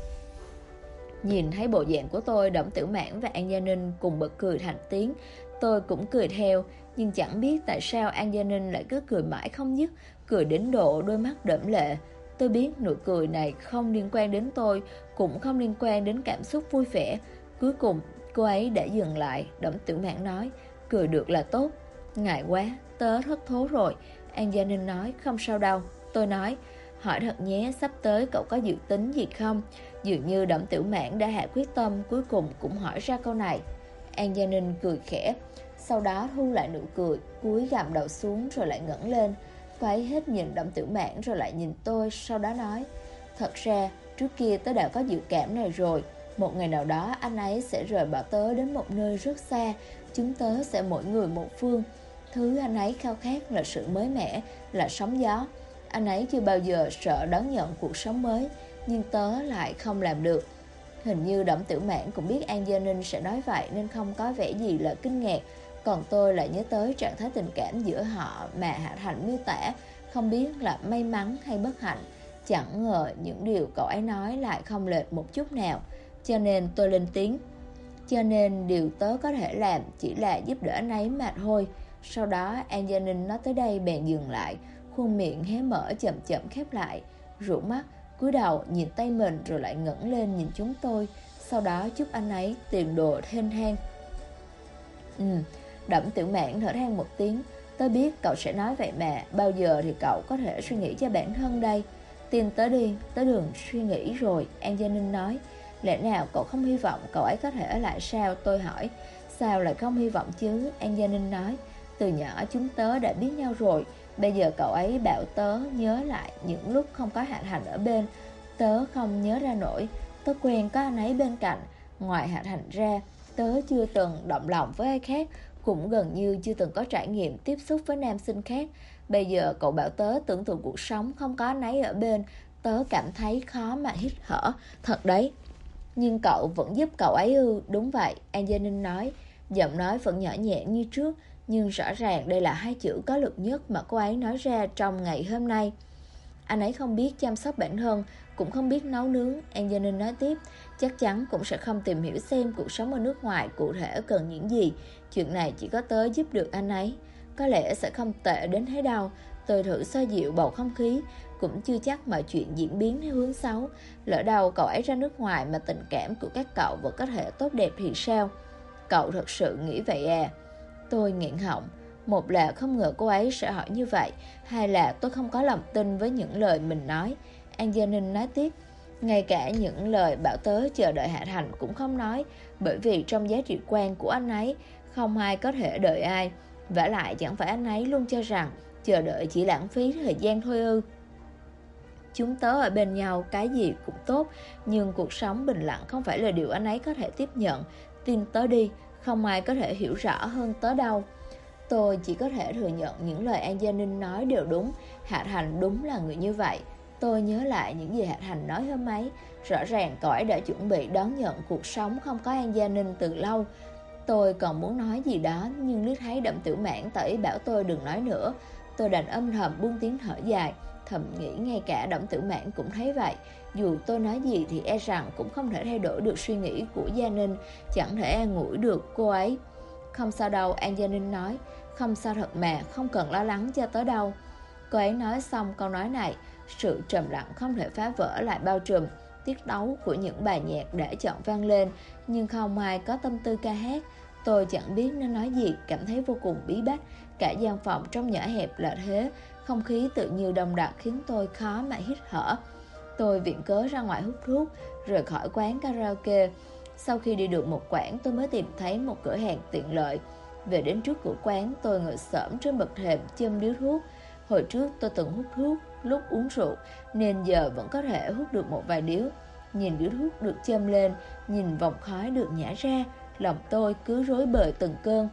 Nhìn thấy bộ dạng của tôi, Đổng Tiểu Mãn và An Gia Ninh cùng bật cười thành tiếng. Tôi cũng cười theo, nhưng chẳng biết tại sao An Gia Ninh lại cứ cười mãi không dứt, cười đến độ đôi mắt đẫm lệ. Tôi biết nụ cười này không liên quan đến tôi, cũng không liên quan đến cảm xúc vui vẻ. Cuối cùng cô ấy đã dừng lại. Đổng Tiểu Mãn nói: Cười được là tốt. Ngại quá, tớ thất thố rồi. An Gia Ninh nói: Không sao đâu. Tôi nói: Hỏi thật nhé, sắp tới cậu có dự tính gì không? Dường như Đổng Tiểu Mãn đã hạ quyết tâm, cuối cùng cũng hỏi ra câu này. An Gia Ninh cười khẽ, sau đó thu lại nụ cười, cúi gằm đầu xuống rồi lại ngẩng lên. Cô ấy hết nhìn Đổng Tiểu Mãn rồi lại nhìn tôi, sau đó nói: thật ra trước kia tớ đã có dự cảm này rồi. Một ngày nào đó anh ấy sẽ rời bỏ tớ đến một nơi rất xa. Chúng tớ sẽ mỗi người một phương. Thứ anh ấy khao khát là sự mới mẻ, là sóng gió. Anh ấy chưa bao giờ sợ đón nhận cuộc sống mới, nhưng tớ lại không làm được. Hình như Đổng Tiểu Mãn cũng biết An Gia Ninh sẽ nói vậy nên không có vẻ gì là kinh ngạc. Còn tôi lại nhớ tới trạng thái tình cảm giữa họ mà Hạ Thành miêu tả, không biết là may mắn hay bất hạnh. Chẳng ngờ những điều cậu ấy nói lại không lệch một chút nào. Cho nên tôi lên tiếng: cho nên điều tớ có thể làm chỉ là giúp đỡ anh ấy mà thôi. Sau đó An Gia Ninh nói tới đây bèn dừng lại, khuôn miệng hé mở chậm chậm khép lại, rũ mắt, cúi đầu nhìn tay mình rồi lại ngẩng lên nhìn chúng tôi. Sau đó chúc anh ấy tiền đồ thênh thang. Đổng Tiểu Mãn thở than một tiếng. Tớ biết cậu sẽ nói vậy mà, bao giờ thì cậu có thể suy nghĩ cho bản thân đây? Tin tớ đi, tớ đừng suy nghĩ rồi, An Gia Ninh nói. Lẽ nào cậu không hy vọng cậu ấy có thể ở lại sao? Tôi hỏi. Sao lại không hy vọng chứ? An Gia Ninh nói. Từ nhỏ chúng tớ đã biết nhau rồi. Bây giờ cậu ấy bảo tớ nhớ lại những lúc không có Hạ Thành ở bên. Tớ không nhớ ra nổi. Tớ quen có anh ấy bên cạnh. Ngoài Hạ Thành ra, tớ chưa từng động lòng với ai khác, cũng gần như chưa từng có trải nghiệm tiếp xúc với nam sinh khác. Bây giờ cậu bảo tớ tưởng tượng cuộc sống không có anh ấy ở bên, tớ cảm thấy khó mà hít thở. Thật đấy. Nhưng cậu vẫn giúp cậu ấy ư? Đúng vậy, An Gia Ninh nói. Giọng nói vẫn nhỏ nhẹ như trước, nhưng rõ ràng đây là hai chữ có lực nhất mà cô ấy nói ra trong ngày hôm nay. Anh ấy không biết chăm sóc bản thân, cũng không biết nấu nướng, An Gia Ninh nói tiếp. Chắc chắn cũng sẽ không tìm hiểu xem cuộc sống ở nước ngoài cụ thể cần những gì. Chuyện này chỉ có tớ giúp được anh ấy. Có lẽ sẽ không tệ đến thế đâu. Tôi thử xoa dịu bầu không khí, cũng chưa chắc mọi chuyện diễn biến theo hướng xấu. Lỡ đâu cậu ấy ra nước ngoài mà tình cảm của các cậu vẫn có thể tốt đẹp thì sao? Cậu thật sự nghĩ vậy à? Tôi nghẹn họng. Một là không ngờ cô ấy sẽ hỏi như vậy, hai là tôi không có lòng tin với những lời mình nói. An Gia Ninh nói tiếp. Ngay cả những lời bảo tớ chờ đợi Hạ Thành cũng không nói, bởi vì trong giá trị quan của anh ấy, không ai có thể đợi ai. Vả lại chẳng phải anh ấy luôn cho rằng chờ đợi chỉ lãng phí thời gian thôi ư? Chúng tớ ở bên nhau cái gì cũng tốt, nhưng cuộc sống bình lặng không phải là điều anh ấy có thể tiếp nhận. Tin tớ đi, không ai có thể hiểu rõ hơn tớ đâu. Tôi chỉ có thể thừa nhận những lời An Gia Ninh nói đều đúng. Hạ Thành đúng là người như vậy. Tôi nhớ lại những gì Hạ Thành nói hôm ấy. Rõ ràng cậu ấy đã chuẩn bị đón nhận cuộc sống không có An Gia Ninh từ lâu. Tôi còn muốn nói gì đó, nhưng liếc thấy Đổng Tiểu Mãn tỏ ý bảo tôi đừng nói nữa. Tôi đành âm thầm buông tiếng thở dài, thầm nghĩ ngay cả Đổng Tiểu Mãn cũng thấy vậy. Dù tôi nói gì thì e rằng cũng không thể thay đổi được suy nghĩ của Gia Ninh, chẳng thể an ủi được cô ấy. Không sao đâu, An Gia Ninh nói. Không sao thật mà, không cần lo lắng cho tớ đâu. Cô ấy nói xong câu nói này, sự trầm lặng không thể phá vỡ lại bao trùm. Tiết tấu của những bài nhạc đã chọn vang lên, nhưng không ai có tâm tư ca hát. Tôi chẳng biết nên nói gì, cảm thấy vô cùng bí bách. Cả gian phòng trong nhỏ hẹp là thế, không khí tự như đông đặc khiến tôi khó mà hít thở. Tôi viện cớ ra ngoài hút thuốc, rời khỏi quán karaoke. Sau khi đi được một quãng, tôi mới tìm thấy một cửa hàng tiện lợi. Về đến trước cửa quán, tôi ngồi xổm trên bậc thềm châm điếu thuốc. Hồi trước tôi từng hút thuốc lúc uống rượu, nên giờ vẫn có thể hút được một vài điếu. Nhìn điếu thuốc được châm lên, nhìn vòng khói được nhả ra, lòng tôi cứ rối bời từng cơn.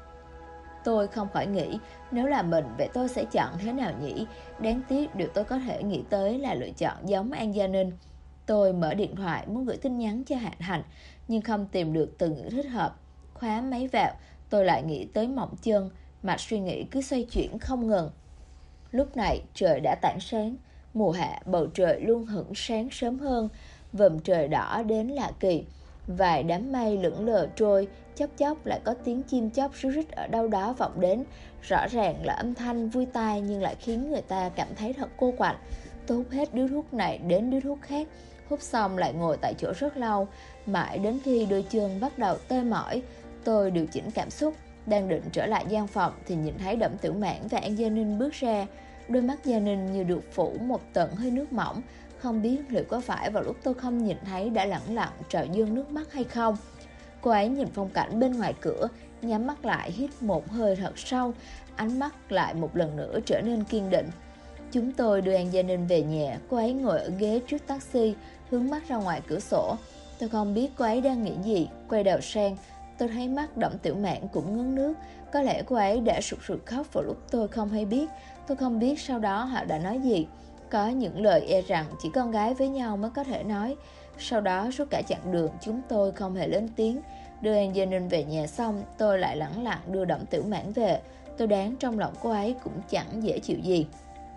Tôi không khỏi nghĩ, nếu là mình, vậy tôi sẽ chọn thế nào nhỉ? Đáng tiếc điều tôi có thể nghĩ tới là lựa chọn giống An Gia Ninh. Tôi mở điện thoại muốn gửi tin nhắn cho Hạ Thành, nhưng không tìm được từ ngữ thích hợp. Khóa máy vào, tôi lại nghĩ tới Mộng Chân, mạch suy nghĩ cứ xoay chuyển không ngừng. Lúc này trời đã tảng sáng, mùa hạ bầu trời luôn hửng sáng sớm hơn, vầng trời đỏ đến lạ kỳ. Vài đám mây lững lờ trôi, chốc chốc lại có tiếng chim chóc ríu rít ở đâu đó vọng đến. Rõ ràng là âm thanh vui tai nhưng lại khiến người ta cảm thấy thật cô quạnh. Tôi hút hết điếu thuốc này đến điếu thuốc khác, hút xong lại ngồi tại chỗ rất lâu, mãi đến khi đôi chân bắt đầu tê mỏi. Tôi điều chỉnh cảm xúc, đang định trở lại gian phòng thì nhìn thấy Đổng Tiểu Mãn và An Gia Ninh bước ra. Đôi mắt Gia Ninh như được phủ một tầng hơi nước mỏng. Không biết liệu có phải vào lúc tôi không nhìn thấy đã lẳng lặng trào dâng nước mắt hay không. Cô ấy nhìn phong cảnh bên ngoài cửa, nhắm mắt lại hít một hơi thật sâu, ánh mắt lại một lần nữa trở nên kiên định. Chúng tôi đưa An Gia Ninh về nhà, cô ấy ngồi ở ghế trước taxi, hướng mắt ra ngoài cửa sổ. Tôi không biết cô ấy đang nghĩ gì, quay đầu sang, tôi thấy mắt Đổng Tiểu Mạn cũng ngấn nước. Có lẽ cô ấy đã sụt sùi khóc vào lúc tôi không hay biết. Tôi không biết sau đó họ đã nói gì. Có những lời e rằng chỉ con gái với nhau mới có thể nói. Sau đó suốt cả chặng đường chúng tôi không hề lên tiếng. Đưa An Gia Ninh về nhà xong, tôi lại lẳng lặng đưa Đổng Tiểu Mạn về. Tôi đoán trong lòng cô ấy cũng chẳng dễ chịu gì.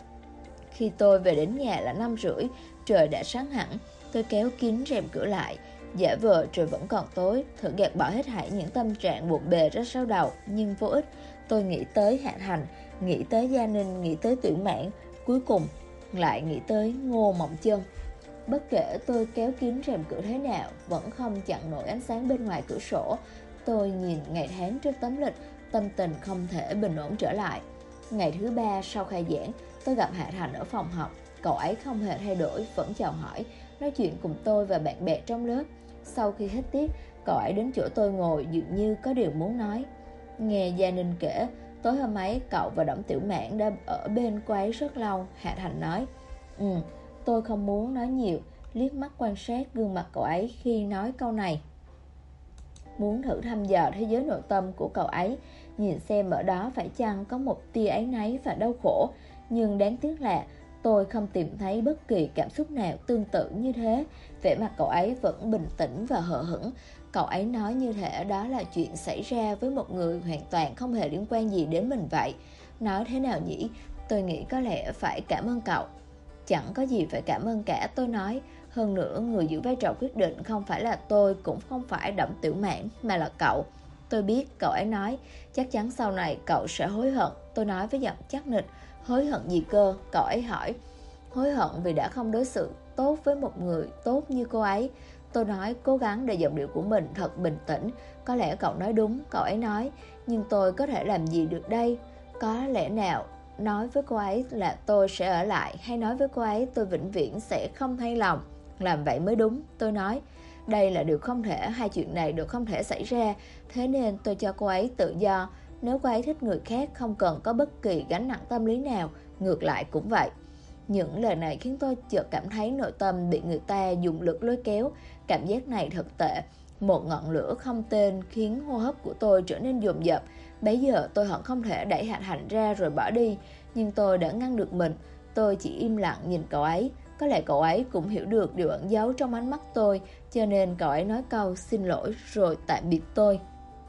Khi tôi về đến nhà là 5:30, trời đã sáng hẳn. Tôi kéo kín rèm cửa lại, giả vờ trời vẫn còn tối, thử gạt bỏ hết hẳn những tâm trạng bộn bề ra sau đầu, nhưng vô ích. Tôi nghĩ tới Hạ Thành, nghĩ tới Gia Ninh, nghĩ tới Tiểu Mạn, cuối cùng lại nghĩ tới Ngô Mộng Chân. Bất kể tôi kéo kín rèm cửa thế nào, vẫn không chặn nổi ánh sáng bên ngoài cửa sổ. Tôi nhìn ngày tháng trên tấm lịch, tâm tình không thể bình ổn trở lại. Ngày thứ 3 sau khai giảng, tôi gặp Hạ Thành ở phòng học. Cậu ấy không hề thay đổi, vẫn chào hỏi, nói chuyện cùng tôi và bạn bè trong lớp. Sau khi hết tiết, cậu ấy đến chỗ tôi ngồi, dường như có điều muốn nói. Nghe Gia Ninh kể, tối hôm ấy cậu và Đổng Tiểu Mạn đã ở bên cô ấy rất lâu. Hạ Thành nói, tôi không muốn nói nhiều, liếc mắt quan sát gương mặt cậu ấy khi nói câu này. Muốn thử thăm dò thế giới nội tâm của cậu ấy, nhìn xem ở đó phải chăng có một tia áy náy và đau khổ. Nhưng đáng tiếc là tôi không tìm thấy bất kỳ cảm xúc nào tương tự như thế. Vẻ mặt cậu ấy vẫn bình tĩnh và hờ hững. Cậu ấy nói như thể đó là chuyện xảy ra với một người hoàn toàn không hề liên quan gì đến mình vậy. Nói thế nào nhỉ? Tôi nghĩ có lẽ phải cảm ơn cậu. Chẳng có gì phải cảm ơn cả, tôi nói. Hơn nữa, người giữ vai trò quyết định không phải là tôi, cũng không phải Đổng Tiểu Mạn, mà là cậu. Tôi biết, cậu ấy nói, chắc chắn sau này cậu sẽ hối hận. Tôi nói với giọng chắc nịch. Hối hận gì cơ? Cậu ấy hỏi. Hối hận vì đã không đối xử tốt với một người tốt như cô ấy. Tôi nói, cố gắng để giọng điệu của mình thật bình tĩnh. Có lẽ cậu nói đúng, cậu ấy nói. Nhưng tôi có thể làm gì được đây? Có lẽ nào nói với cô ấy là tôi sẽ ở lại, hay nói với cô ấy tôi vĩnh viễn sẽ không thay lòng? Làm vậy mới đúng, tôi nói. Đây là điều không thể, hai chuyện này đều không thể xảy ra. Thế nên tôi cho cô ấy tự do. Nếu cô ấy thích người khác, không cần có bất kỳ gánh nặng tâm lý nào, ngược lại cũng vậy. Những lời này khiến tôi chợt cảm thấy nội tâm bị người ta dùng lực lôi kéo. Cảm giác này thật tệ. Một ngọn lửa không tên khiến hô hấp của tôi trở nên dồn dập. Bấy giờ tôi hận không thể đẩy Hạ Thành ra rồi bỏ đi, nhưng tôi đã ngăn được mình. Tôi chỉ im lặng nhìn cậu ấy. Có lẽ cậu ấy cũng hiểu được điều ẩn giấu trong ánh mắt tôi, cho nên cậu ấy nói câu xin lỗi rồi tạm biệt tôi.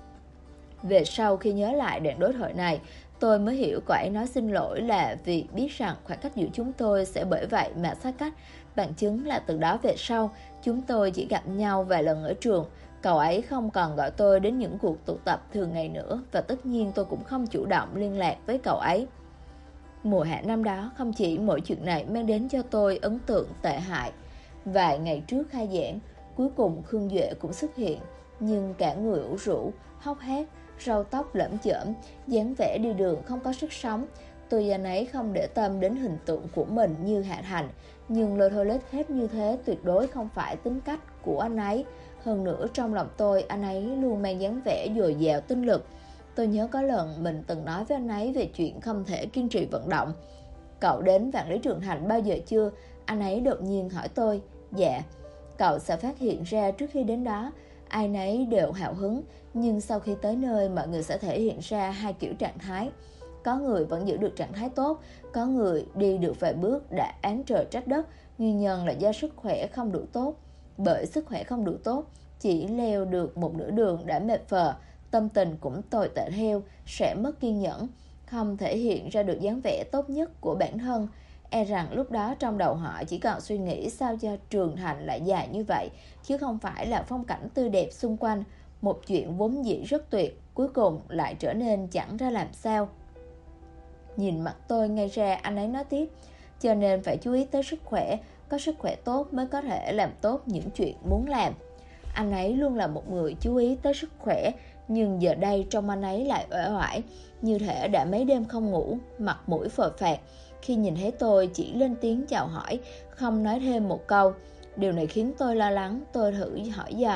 Về sau khi nhớ lại đoạn đối thoại này, tôi mới hiểu cậu ấy nói xin lỗi là vì biết rằng khoảng cách giữa chúng tôi sẽ bởi vậy mà xa cách. Bằng chứng là từ đó về sau, chúng tôi chỉ gặp nhau vài lần ở trường. Cậu ấy không còn gọi tôi đến những cuộc tụ tập thường ngày nữa, và tất nhiên tôi cũng không chủ động liên lạc với cậu ấy. Mùa hạ năm đó, không chỉ mỗi chuyện này mang đến cho tôi ấn tượng tệ hại. Vài ngày trước khai giảng, cuối cùng Khương Duệ cũng xuất hiện, nhưng cả người ủ rũ, hốc hác, râu tóc lởm chởm, dáng vẻ đi đường không có sức sống. Tuy anh ấy không để tâm đến hình tượng của mình như Hạ Thành, nhưng lôi thôi lết hết như thế tuyệt đối không phải tính cách của anh ấy. Hơn nữa trong lòng tôi, anh ấy luôn mang dáng vẻ dồi dào tinh lực. Tôi nhớ có lần mình từng nói với anh ấy về chuyện không thể kiên trì vận động. Cậu đến Vạn Lý Trường Thành bao giờ chưa? Anh ấy đột nhiên hỏi tôi. Dạ. Cậu sẽ phát hiện ra trước khi đến đó, ai nấy đều hào hứng, nhưng sau khi tới nơi mọi người sẽ thể hiện ra hai kiểu trạng thái. Có người vẫn giữ được trạng thái tốt, có người đi được vài bước đã án trời trách đất, nguyên nhân là do sức khỏe không đủ tốt. Bởi sức khỏe không đủ tốt, chỉ leo được một nửa đường đã mệt phờ, tâm tình cũng tồi tệ theo, sẽ mất kiên nhẫn, không thể hiện ra được dáng vẻ tốt nhất của bản thân. E rằng lúc đó trong đầu họ chỉ còn suy nghĩ sao cho Trường Thành lại dài như vậy, chứ không phải là phong cảnh tươi đẹp xung quanh. Một chuyện vốn dĩ rất tuyệt, cuối cùng lại trở nên chẳng ra làm sao. Nhìn mặt tôi ngay ra, anh ấy nói tiếp. Cho nên phải chú ý tới sức khỏe, có sức khỏe tốt mới có thể làm tốt những chuyện muốn làm. Anh ấy luôn là một người chú ý tới sức khỏe, nhưng giờ đây trông anh ấy lại uể oải, như thể đã mấy đêm không ngủ, mặt mũi phờ phạc. Khi nhìn thấy tôi chỉ lên tiếng chào hỏi, không nói thêm một câu. Điều này khiến tôi lo lắng, tôi thử hỏi dò.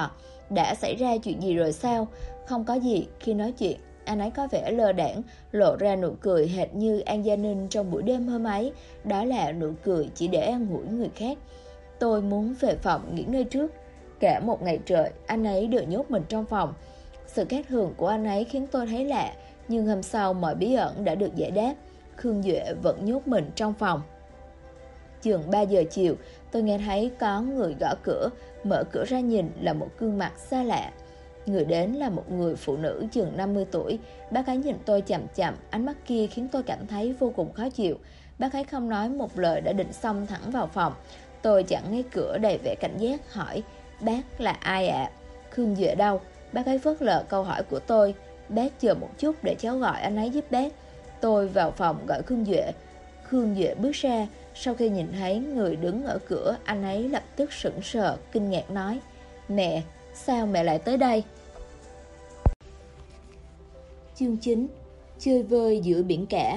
Đã xảy ra chuyện gì rồi sao? Không có gì. Khi nói chuyện, anh ấy có vẻ lơ đãng, lộ ra nụ cười hệt như An Gia Ninh trong buổi đêm hôm ấy. Đó là nụ cười chỉ để an ủi người khác. Tôi muốn về phòng nghỉ ngơi trước. Cả một ngày trời, anh ấy đều nhốt mình trong phòng. Sự khác thường của anh ấy khiến tôi thấy lạ, nhưng hôm sau mọi bí ẩn đã được giải đáp. Khương Duệ vẫn nhốt mình trong phòng. Chừng 3 giờ chiều, tôi nghe thấy có người gõ cửa. Mở cửa ra nhìn là một gương mặt xa lạ. Người đến là một người phụ nữ chừng 50 tuổi. Bác ấy nhìn tôi chằm chằm, ánh mắt kia khiến tôi cảm thấy vô cùng khó chịu. Bác ấy không nói một lời đã định xông thẳng vào phòng. Tôi chặn ngay cửa đầy vẻ cảnh giác, hỏi: "Bác là ai ạ?" "Khương Duệ đâu?" Bác ấy phớt lờ câu hỏi của tôi. "Bác chờ một chút để cháu gọi anh ấy giúp bác." Tôi vào phòng gọi Khương Duệ. Khương Duệ bước ra. Sau khi nhìn thấy người đứng ở cửa, anh ấy lập tức sững sờ, kinh ngạc nói: "Mẹ, sao mẹ lại tới đây?" Chương 9. Chơi vơi giữa biển cả.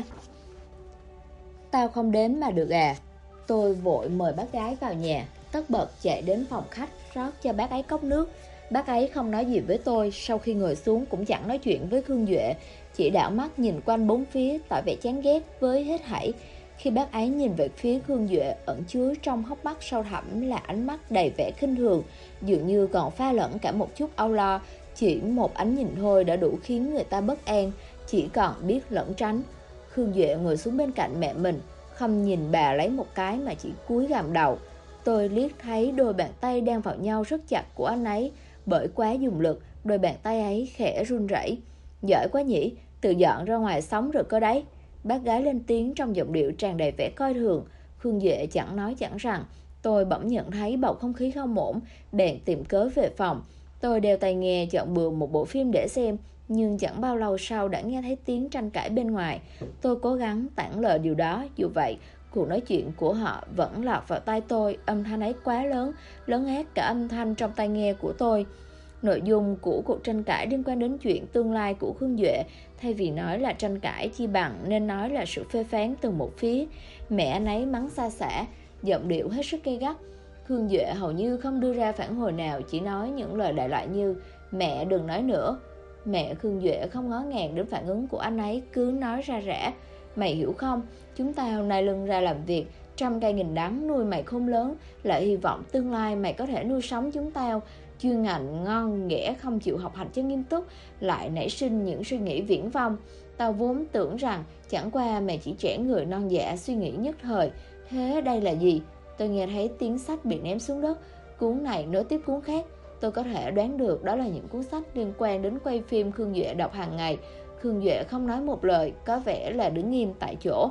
"Tao không đến mà được à?" Tôi vội mời bác gái vào nhà, tất bật chạy đến phòng khách rót cho bác ấy cốc nước. Bác ấy không nói gì với tôi, sau khi ngồi xuống cũng chẳng nói chuyện với Khương Duệ, chỉ đảo mắt nhìn quanh bốn phía, tỏ vẻ chán ghét với hết thảy. Khi bác ấy nhìn về phía Khương Duệ, ẩn chứa trong hốc mắt sâu thẳm là ánh mắt đầy vẻ khinh thường, dường như còn pha lẫn cả một chút âu lo. Chỉ một ánh nhìn thôi đã đủ khiến người ta bất an, chỉ còn biết lẩn tránh. Khương Duệ ngồi xuống bên cạnh mẹ mình, không nhìn bà lấy một cái mà chỉ cúi gằm đầu. Tôi liếc thấy đôi bàn tay đang vào nhau rất chặt của anh ấy. Bởi quá dùng lực, đôi bàn tay ấy khẽ run rẩy. "Giỏi quá nhỉ, tự dọn ra ngoài sống rồi cơ đấy." Bác gái lên tiếng trong giọng điệu tràn đầy vẻ coi thường. Khương Duệ chẳng nói chẳng rằng. Tôi bỗng nhận thấy bầu không khí không ổn, bèn tìm cớ về phòng. Tôi đeo tai nghe chọn bừa một bộ phim để xem, nhưng chẳng bao lâu sau đã nghe thấy tiếng tranh cãi bên ngoài. Tôi cố gắng tản lờ điều đó, dù vậy cuộc nói chuyện của họ vẫn lọt vào tai tôi. Âm thanh ấy quá lớn, lớn hết cả âm thanh trong tai nghe của tôi. Nội dung của cuộc tranh cãi liên quan đến chuyện tương lai của Khương Duệ. Thay vì nói là tranh cãi chi bằng nên nói là sự phê phán từ một phía. Mẹ anh ấy mắng xa xả, giọng điệu hết sức gay gắt. Khương Duệ hầu như không đưa ra phản hồi nào, chỉ nói những lời đại loại như: "Mẹ đừng nói nữa." Mẹ Khương Duệ không ngó ngàng đến phản ứng của anh ấy, cứ nói ra rẽ: "Mày hiểu không, chúng ta hôm nay lưng ra làm việc, trăm cây nghìn đắng nuôi mày khôn lớn, lại hy vọng tương lai mày có thể nuôi sống chúng tao. Chuyên ngành ngon nghẻ không chịu học hành cho nghiêm túc, lại nảy sinh những suy nghĩ viển vông. Tao vốn tưởng rằng chẳng qua mày chỉ trẻ người non dạ, suy nghĩ nhất thời. Thế đây là gì?" Tôi nghe thấy tiếng sách bị ném xuống đất, cuốn này nối tiếp cuốn khác. Tôi có thể đoán được đó là những cuốn sách liên quan đến quay phim Khương Duệ đọc hàng ngày. Khương Duệ không nói một lời, có vẻ là đứng nghiêm tại chỗ.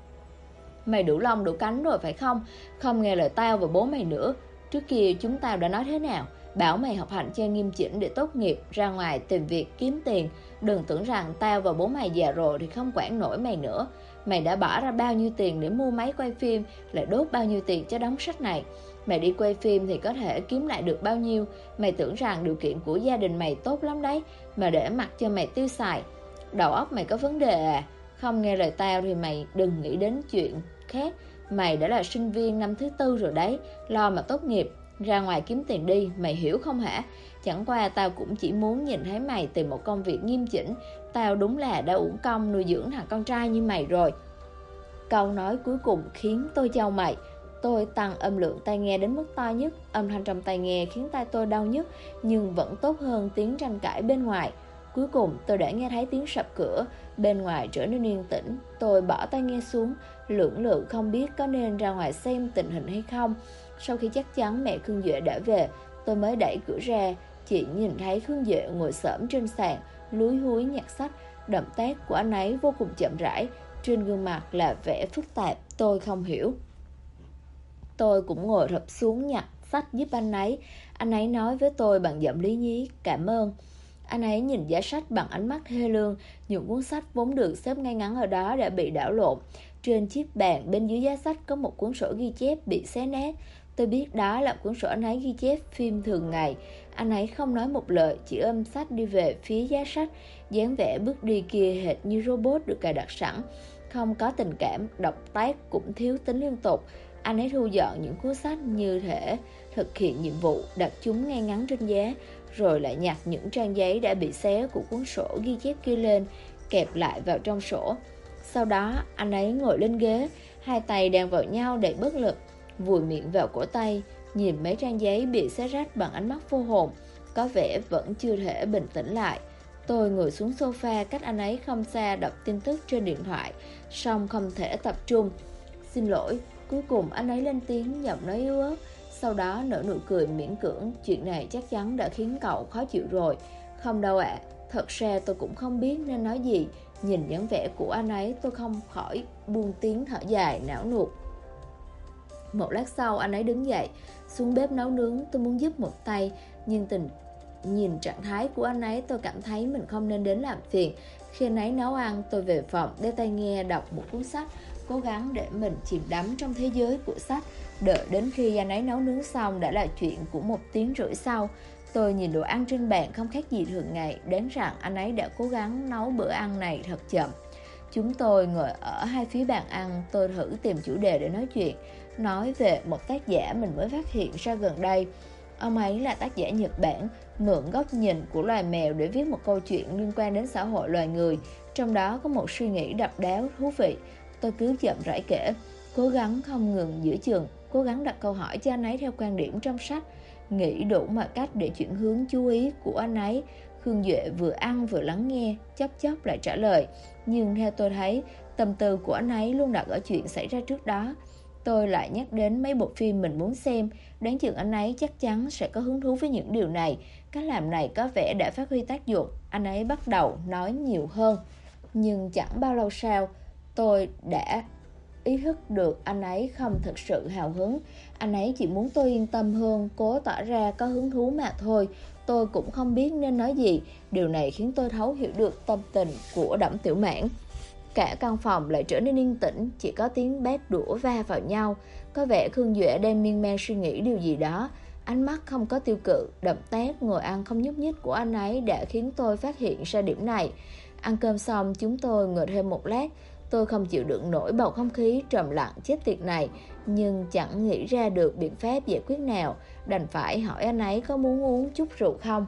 "Mày đủ lông đủ cánh rồi phải không? Không nghe lời tao và bố mày nữa. Trước kia chúng tao đã nói thế nào? Bảo mày học hành cho nghiêm chỉnh để tốt nghiệp, ra ngoài tìm việc kiếm tiền. Đừng tưởng rằng tao và bố mày già rồi thì không quản nổi mày nữa. Mày đã bỏ ra bao nhiêu tiền để mua máy quay phim, lại đốt bao nhiêu tiền cho đống sách này. Mày đi quay phim thì có thể kiếm lại được bao nhiêu? Mày tưởng rằng điều kiện của gia đình mày tốt lắm đấy, mà để mặc cho mày tiêu xài. Đầu óc mày có vấn đề à? Không nghe lời tao thì mày đừng nghĩ đến chuyện khác. Mày đã là sinh viên năm thứ 4 rồi đấy, lo mà tốt nghiệp, ra ngoài kiếm tiền đi, mày hiểu không hả? Chẳng qua tao cũng chỉ muốn nhìn thấy mày tìm một công việc nghiêm chỉnh. Tao đúng là đã uổng công nuôi dưỡng thằng con trai như mày rồi." Câu nói cuối cùng khiến tôi chau mày. Tôi tăng âm lượng tai nghe đến mức to nhất. Âm thanh trong tai nghe khiến tai tôi đau nhất, nhưng vẫn tốt hơn tiếng tranh cãi bên ngoài. Cuối cùng tôi đã nghe thấy tiếng sập cửa. Bên ngoài trở nên yên tĩnh. Tôi bỏ tai nghe xuống, lưỡng lự không biết có nên ra ngoài xem tình hình hay không. Sau khi chắc chắn mẹ Khương Duệ đã về, tôi mới đẩy cửa ra. Chỉ nhìn thấy Khương Duệ ngồi xổm trên sàn, lúi húi nhặt sách. Động tác của anh ấy vô cùng chậm rãi, trên gương mặt là vẻ phức tạp tôi không hiểu. Tôi cũng ngồi thụp xuống nhặt sách giúp anh ấy. Anh ấy nói với tôi bằng giọng lý nhí: "Cảm ơn." Anh ấy nhìn giá sách bằng ánh mắt thê lương. Những cuốn sách vốn được xếp ngay ngắn ở đó đã bị đảo lộn. Trên chiếc bàn bên dưới giá sách có một cuốn sổ ghi chép bị xé nát. Tôi biết đó là cuốn sổ anh ấy ghi chép phim thường ngày. Anh ấy không nói một lời, chỉ ôm sách đi về phía giá sách. Dáng vẻ bước đi kia hệt như robot được cài đặt sẵn, không có tình cảm, động tác cũng thiếu tính liên tục. Anh ấy thu dọn những cuốn sách như thể thực hiện nhiệm vụ, đặt chúng ngay ngắn trên giá, rồi lại nhặt những trang giấy đã bị xé của cuốn sổ ghi chép kia lên, kẹp lại vào trong sổ. Sau đó anh ấy ngồi lên ghế, hai tay đan vào nhau đầy bất lực, vùi miệng vào cổ tay, nhìn mấy trang giấy bị xé rách bằng ánh mắt vô hồn, có vẻ vẫn chưa thể bình tĩnh lại. Tôi ngồi xuống sofa cách anh ấy không xa, đọc tin tức trên điện thoại, song không thể tập trung. Xin lỗi. Cuối cùng anh ấy lên tiếng, giọng nói yếu ớt, sau đó nở nụ cười miễn cưỡng. Chuyện này chắc chắn đã khiến cậu khó chịu rồi. Không đâu ạ. Thật ra tôi cũng không biết nên nói gì. Nhìn dáng vẻ của anh ấy, tôi không khỏi buông tiếng thở dài não nuột. Một lát sau anh ấy đứng dậy, xuống bếp nấu nướng. Tôi muốn giúp một tay, nhưng nhìn trạng thái của anh ấy, tôi cảm thấy mình không nên đến làm phiền. Khi anh ấy nấu ăn, tôi về phòng đeo tai nghe đọc một cuốn sách, cố gắng để mình chìm đắm trong thế giới của sách. Đợi đến khi anh ấy nấu nướng xong đã là chuyện của 1 tiếng rưỡi sau. Tôi nhìn đồ ăn trên bàn không khác gì thường ngày, đoán rằng anh ấy đã cố gắng nấu bữa ăn này thật chậm. Chúng tôi ngồi ở hai phía bàn ăn. Tôi thử tìm chủ đề để nói chuyện, nói về một tác giả mình mới phát hiện ra gần đây. Ông ấy là tác giả Nhật Bản, mượn góc nhìn của loài mèo để viết một câu chuyện liên quan đến xã hội loài người. Trong đó có một suy nghĩ độc đáo thú vị. Tôi cứ chậm rãi kể, cố gắng không ngừng giữa chừng, cố gắng đặt câu hỏi cho anh ấy theo quan điểm trong sách, nghĩ đủ mọi cách để chuyển hướng chú ý của anh ấy. Khương Duệ vừa ăn vừa lắng nghe, chốc chốc lại trả lời. Nhưng theo tôi thấy, tâm tư của anh ấy luôn đặt ở chuyện xảy ra trước đó. Tôi lại nhắc đến mấy bộ phim mình muốn xem, đoán chừng anh ấy chắc chắn sẽ có hứng thú với những điều này. Cách làm này có vẻ đã phát huy tác dụng, anh ấy bắt đầu nói nhiều hơn. Nhưng chẳng bao lâu sau, tôi đã ý thức được anh ấy không thực sự hào hứng. Anh ấy chỉ muốn tôi yên tâm hơn, cố tỏ ra có hứng thú mà thôi. Tôi cũng không biết nên nói gì. Điều này khiến tôi thấu hiểu được tâm tình của Đổng Tiểu Mãn. Cả căn phòng lại trở nên yên tĩnh, chỉ có tiếng bát đũa va vào nhau. Có vẻ Khương Duệ đang miên man suy nghĩ điều gì đó. Ánh mắt không có tiêu cự, động tác ngồi ăn không nhúc nhích của anh ấy đã khiến tôi phát hiện ra điểm này. Ăn cơm xong, chúng tôi ngồi thêm một lát. Tôi không chịu đựng nổi bầu không khí trầm lặng chết tiệt này, nhưng chẳng nghĩ ra được biện pháp giải quyết nào, đành phải hỏi anh ấy có muốn uống chút rượu không.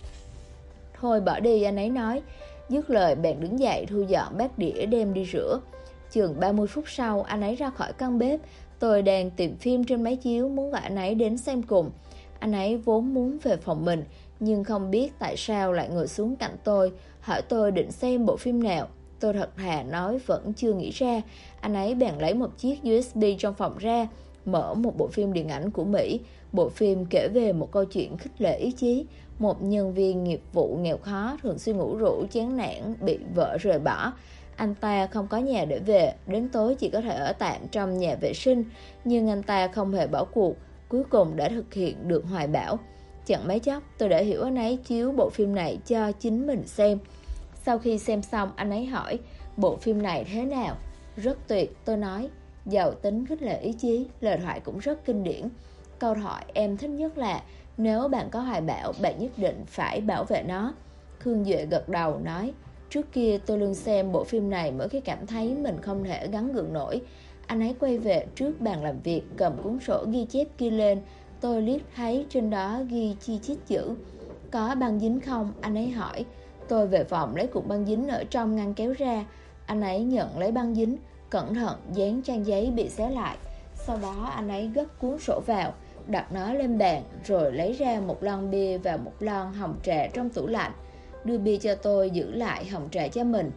Thôi bỏ đi, anh ấy nói. Dứt lời bạn đứng dậy thu dọn bát đĩa đem đi rửa. Chừng 30 phút sau, anh ấy ra khỏi căn bếp. Tôi đang tìm phim trên máy chiếu, muốn gọi anh ấy đến xem cùng. Anh ấy vốn muốn về phòng mình, nhưng không biết tại sao lại ngồi xuống cạnh tôi, hỏi tôi định xem bộ phim nào. Tôi thật thà nói vẫn chưa nghĩ ra. Anh ấy bèn lấy một chiếc USB trong phòng ra, mở một bộ phim điện ảnh của Mỹ. Bộ phim kể về một câu chuyện khích lệ ý chí. Một nhân viên nghiệp vụ nghèo khó, thường xuyên ngủ rũ, chán nản, bị vợ rời bỏ. Anh ta không có nhà để về, đến tối chỉ có thể ở tạm trong nhà vệ sinh. Nhưng anh ta không hề bỏ cuộc, cuối cùng đã thực hiện được hoài bão. Chẳng mấy chốc tôi đã hiểu anh ấy chiếu bộ phim này cho chính mình xem. Sau khi xem xong, anh ấy hỏi, bộ phim này thế nào? Rất tuyệt, tôi nói. Giàu tính khích lệ ý chí, lời thoại cũng rất kinh điển. Câu thoại em thích nhất là, nếu bạn có hoài bão, bạn nhất định phải bảo vệ nó. Khương Duệ gật đầu nói, trước kia tôi luôn xem bộ phim này mỗi khi cảm thấy mình không thể gắng gượng nổi. Anh ấy quay về trước bàn làm việc, cầm cuốn sổ ghi chép kia lên. Tôi liếc thấy trên đó ghi chi chít chữ. Có băng dính không? Anh ấy hỏi. Tôi về phòng lấy cục băng dính ở trong ngăn kéo ra. Anh ấy nhận lấy băng dính, cẩn thận dán trang giấy bị xé lại. Sau đó anh ấy gấp cuốn sổ vào, đặt nó lên bàn, rồi lấy ra một lon bia và một lon hồng trà trong tủ lạnh. Đưa bia cho tôi, giữ lại hồng trà cho mình.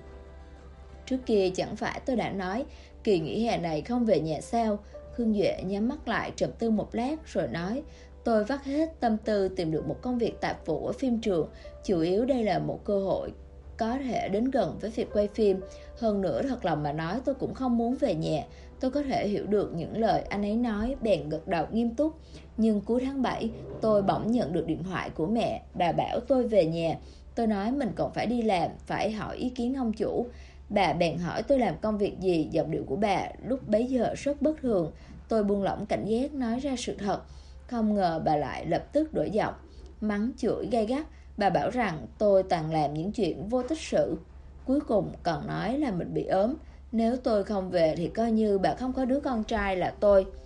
Trước kia chẳng phải tôi đã nói kỳ nghỉ hè này không về nhà sao? Khương Duệ nhắm mắt lại trầm tư một lát rồi nói, tôi vắt hết tâm tư tìm được một công việc tạp vụ ở phim trường. Chủ yếu đây là một cơ hội có thể đến gần với việc quay phim. Hơn nữa thật lòng mà nói, tôi cũng không muốn về nhà. Tôi có thể hiểu được những lời anh ấy nói, bèn gật đầu nghiêm túc. Nhưng cuối tháng 7, tôi bỗng nhận được điện thoại của mẹ. Bà bảo tôi về nhà. Tôi nói mình còn phải đi làm, phải hỏi ý kiến ông chủ. Bà bèn hỏi tôi làm công việc gì. Giọng điệu của bà lúc bấy giờ rất bất thường. Tôi buông lỏng cảnh giác nói ra sự thật. Không ngờ bà lại lập tức đổi giọng, mắng chửi gay gắt. Bà bảo rằng tôi toàn làm những chuyện vô tích sự. Cuối cùng còn nói là mình bị ốm. Nếu tôi không về thì coi như bà không có đứa con trai là tôi.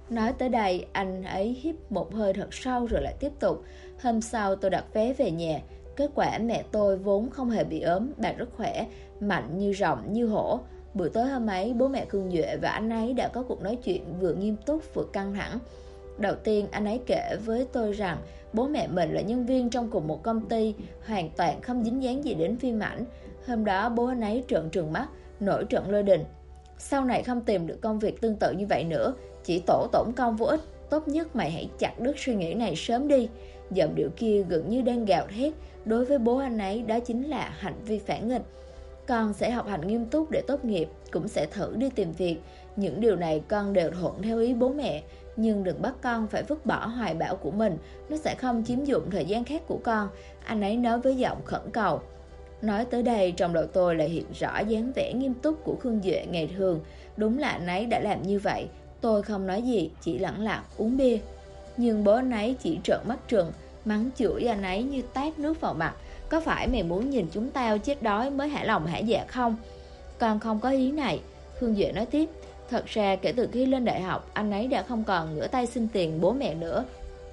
Nói tới đây, anh ấy hít một hơi thật sâu rồi lại tiếp tục. Hôm sau tôi đặt vé về nhà. Kết quả mẹ tôi vốn không hề bị ốm, bà rất khỏe, mạnh như rồng như hổ. Buổi tối hôm ấy, bố mẹ Khương Duệ và anh ấy đã có cuộc nói chuyện vừa nghiêm túc vừa căng thẳng. Đầu tiên, anh ấy kể với tôi rằng bố mẹ mình là nhân viên trong cùng một công ty, hoàn toàn không dính dáng gì đến phim ảnh. Hôm đó bố anh ấy trợn trừng mắt, nổi trận lôi đình. Sau này không tìm được công việc tương tự như vậy nữa, chỉ tổn công vô ích. Tốt nhất mày hãy chặt đứt suy nghĩ này sớm đi. Giọng điệu kia gần như đang gào thét. Đối với bố anh ấy, đó chính là hành vi phản nghịch. Con sẽ học hành nghiêm túc để tốt nghiệp, cũng sẽ thử đi tìm việc. Những điều này con đều thuận theo ý bố mẹ. Nhưng đừng bắt con phải vứt bỏ hoài bão của mình, nó sẽ không chiếm dụng thời gian khác của con, anh ấy nói với giọng khẩn cầu. Nói tới đây, trong đầu tôi lại hiện rõ dáng vẻ nghiêm túc của Khương Duệ ngày thường. Đúng là anh ấy đã làm như vậy. Tôi không nói gì, chỉ lẳng lặng uống bia. Nhưng bố anh ấy chỉ trợn mắt trừng, mắng chửi anh ấy như tát nước vào mặt. Có phải mày muốn nhìn chúng tao chết đói mới hả lòng hả dạ không? Con không có ý này, Khương Duệ nói tiếp. Thật ra kể từ khi lên đại học, anh ấy đã không còn ngửa tay xin tiền bố mẹ nữa.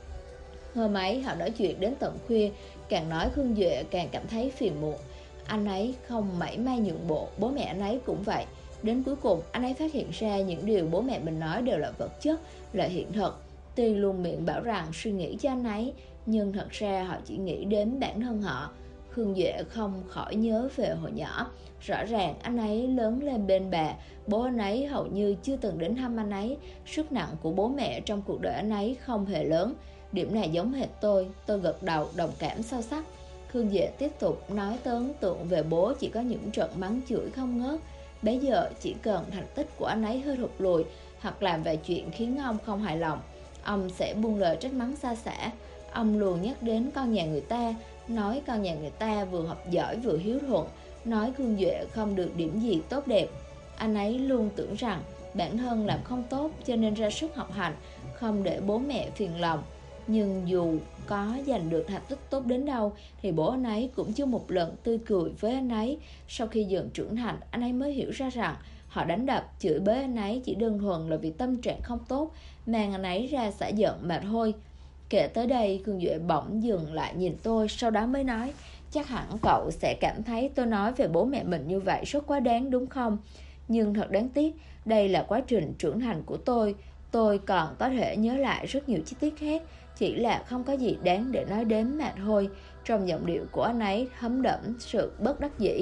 Hôm ấy họ nói chuyện đến tận khuya, càng nói Khương Duệ càng cảm thấy phiền muộn. Anh ấy không mảy may nhượng bộ, bố mẹ anh ấy cũng vậy. Đến cuối cùng, anh ấy phát hiện ra những điều bố mẹ mình nói đều là vật chất, là hiện thực. Tuy luôn miệng bảo rằng suy nghĩ cho anh ấy, nhưng thật ra họ chỉ nghĩ đến bản thân họ. Khương Duệ không khỏi nhớ về hồi nhỏ. Rõ ràng anh ấy lớn lên bên bà, bố anh ấy hầu như chưa từng đến thăm anh ấy. Sức nặng của bố mẹ trong cuộc đời anh ấy không hề lớn. Điểm này giống hệt tôi gật đầu đồng cảm sâu sắc. Khương Duệ tiếp tục nói tới ấn tượng về bố chỉ có những trận mắng chửi không ngớt. Bây giờ chỉ cần thành tích của anh ấy hơi thụt lùi hoặc làm vài chuyện khiến ông không hài lòng, ông sẽ buông lời trách mắng xa xả. Ông luôn nhắc đến con nhà người ta, nói con nhà người ta vừa học giỏi vừa hiếu thuận, nói Khương Duệ không được điểm gì tốt đẹp. Anh ấy luôn tưởng rằng bản thân làm không tốt cho nên ra sức học hành, không để bố mẹ phiền lòng. Nhưng dù có giành được thành tích tốt đến đâu thì bố anh ấy cũng chưa một lần tươi cười với anh ấy. Sau khi dần trưởng thành, anh ấy mới hiểu ra rằng họ đánh đập, chửi bới anh ấy chỉ đơn thuần là vì tâm trạng không tốt, mang anh ấy ra xả giận mà thôi. Kể tới đây, Khương Duệ bỗng dừng lại nhìn tôi, sau đó mới nói: chắc hẳn cậu sẽ cảm thấy tôi nói về bố mẹ mình như vậy rất quá đáng đúng không? Nhưng thật đáng tiếc, đây là quá trình trưởng thành của tôi. Tôi còn có thể nhớ lại rất nhiều chi tiết khác, chỉ là không có gì đáng để nói đến mà thôi. Trong giọng điệu của anh ấy thấm đẫm sự bất đắc dĩ.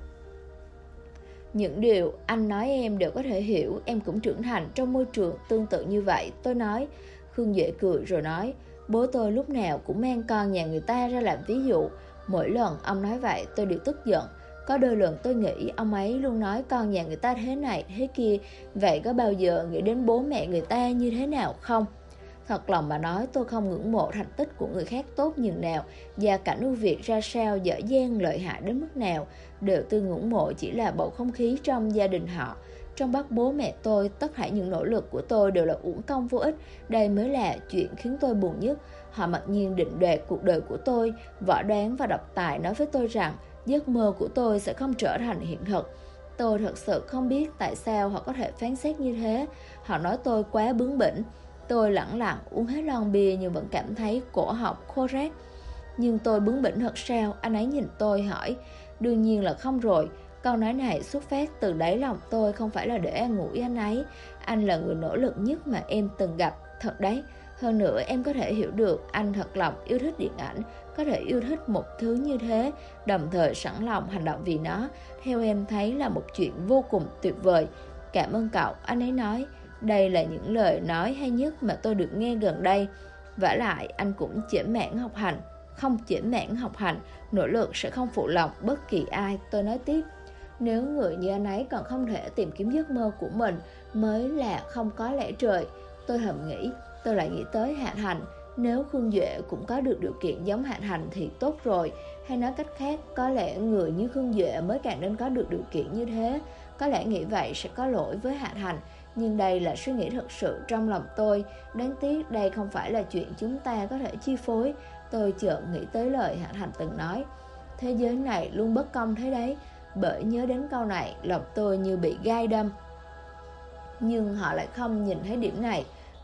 Những điều anh nói em đều có thể hiểu, em cũng trưởng thành trong môi trường tương tự như vậy, tôi nói. Khương Duệ cười rồi nói: bố tôi lúc nào cũng mang con nhà người ta ra làm ví dụ. Mỗi lần ông nói vậy tôi đều tức giận. Có đôi lần tôi nghĩ ông ấy luôn nói con nhà người ta thế này thế kia. Vậy có bao giờ nghĩ đến bố mẹ người ta như thế nào không? Thật lòng mà nói, tôi không ngưỡng mộ thành tích của người khác tốt nhường nào, gia cảnh ưu việt ra sao, giỏi giang lợi hại đến mức nào. Điều tôi ngưỡng mộ chỉ là bầu không khí trong gia đình họ. Trong mắt bố mẹ tôi, tất cả những nỗ lực của tôi đều là uổng công vô ích. Đây mới là chuyện khiến tôi buồn nhất. Họ mặc nhiên định đoạt cuộc đời của tôi. Võ Đoán và Độc Tài nói với tôi rằng giấc mơ của tôi sẽ không trở thành hiện thực. Tôi thật sự không biết tại sao họ có thể phán xét như thế. Họ nói tôi quá bướng bỉnh. Tôi lẳng lặng uống hết lon bia nhưng vẫn cảm thấy cổ họng khô rát. Nhưng tôi bướng bỉnh thật sao? Anh ấy nhìn tôi hỏi. Đương nhiên là không rồi. Câu nói này xuất phát từ đáy lòng tôi, không phải là để an ủi anh ấy. Anh là người nỗ lực nhất mà em từng gặp, thật đấy. Hơn nữa em có thể hiểu được anh thật lòng yêu thích điện ảnh, có thể yêu thích một thứ như thế, đồng thời sẵn lòng hành động vì nó. Theo em thấy là một chuyện vô cùng tuyệt vời. Cảm ơn cậu, anh ấy nói. Đây là những lời nói hay nhất mà tôi được nghe gần đây. Vả lại anh cũng chểnh mảng học hành. Không chểnh mảng học hành, nỗ lực sẽ không phụ lòng bất kỳ ai, tôi nói tiếp. Nếu người như anh ấy còn không thể tìm kiếm giấc mơ của mình mới là không có lẽ trời. Tôi thầm nghĩ. Tôi lại nghĩ tới Hạ Thành. Nếu Khương Duệ cũng có được điều kiện giống Hạ Thành thì tốt rồi. Hay nói cách khác, có lẽ người như Khương Duệ mới càng nên có được điều kiện như thế. Có lẽ nghĩ vậy sẽ có lỗi với Hạ Thành, nhưng đây là suy nghĩ thật sự trong lòng tôi. Đáng tiếc đây không phải là chuyện chúng ta có thể chi phối. Tôi chợt nghĩ tới lời Hạ Thành từng nói: thế giới này luôn bất công thế đấy. Bởi nhớ đến câu này, lòng tôi như bị gai đâm. Nhưng họ lại không nhìn thấy điểm này.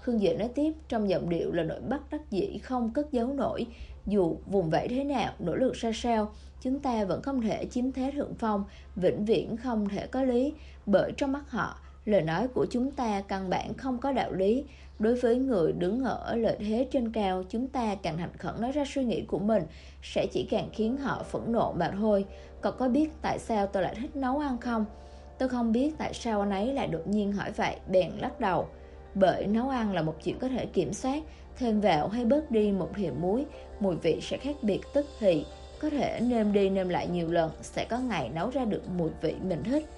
Khương Duệ nói tiếp, trong giọng điệu là nỗi bất đắc dĩ không cất giấu nổi. Dù vùng vẫy thế nào, nỗ lực ra sao, chúng ta vẫn không thể chiếm thế thượng phong, vĩnh viễn không thể có lý. Bởi trong mắt họ, lời nói của chúng ta căn bản không có đạo lý. Đối với người đứng ở lợi thế trên cao, chúng ta càng thành khẩn nói ra suy nghĩ của mình sẽ chỉ càng khiến họ phẫn nộ mà thôi. Cậu có biết tại sao tôi lại thích nấu ăn không? Tôi không biết tại sao anh ấy lại đột nhiên hỏi vậy, bèn lắc đầu. Bởi nấu ăn là một chuyện có thể kiểm soát, thêm vào hay bớt đi một thìa muối, mùi vị sẽ khác biệt tức thì. Có thể nêm đi nêm lại nhiều lần, sẽ có ngày nấu ra được mùi vị mình thích.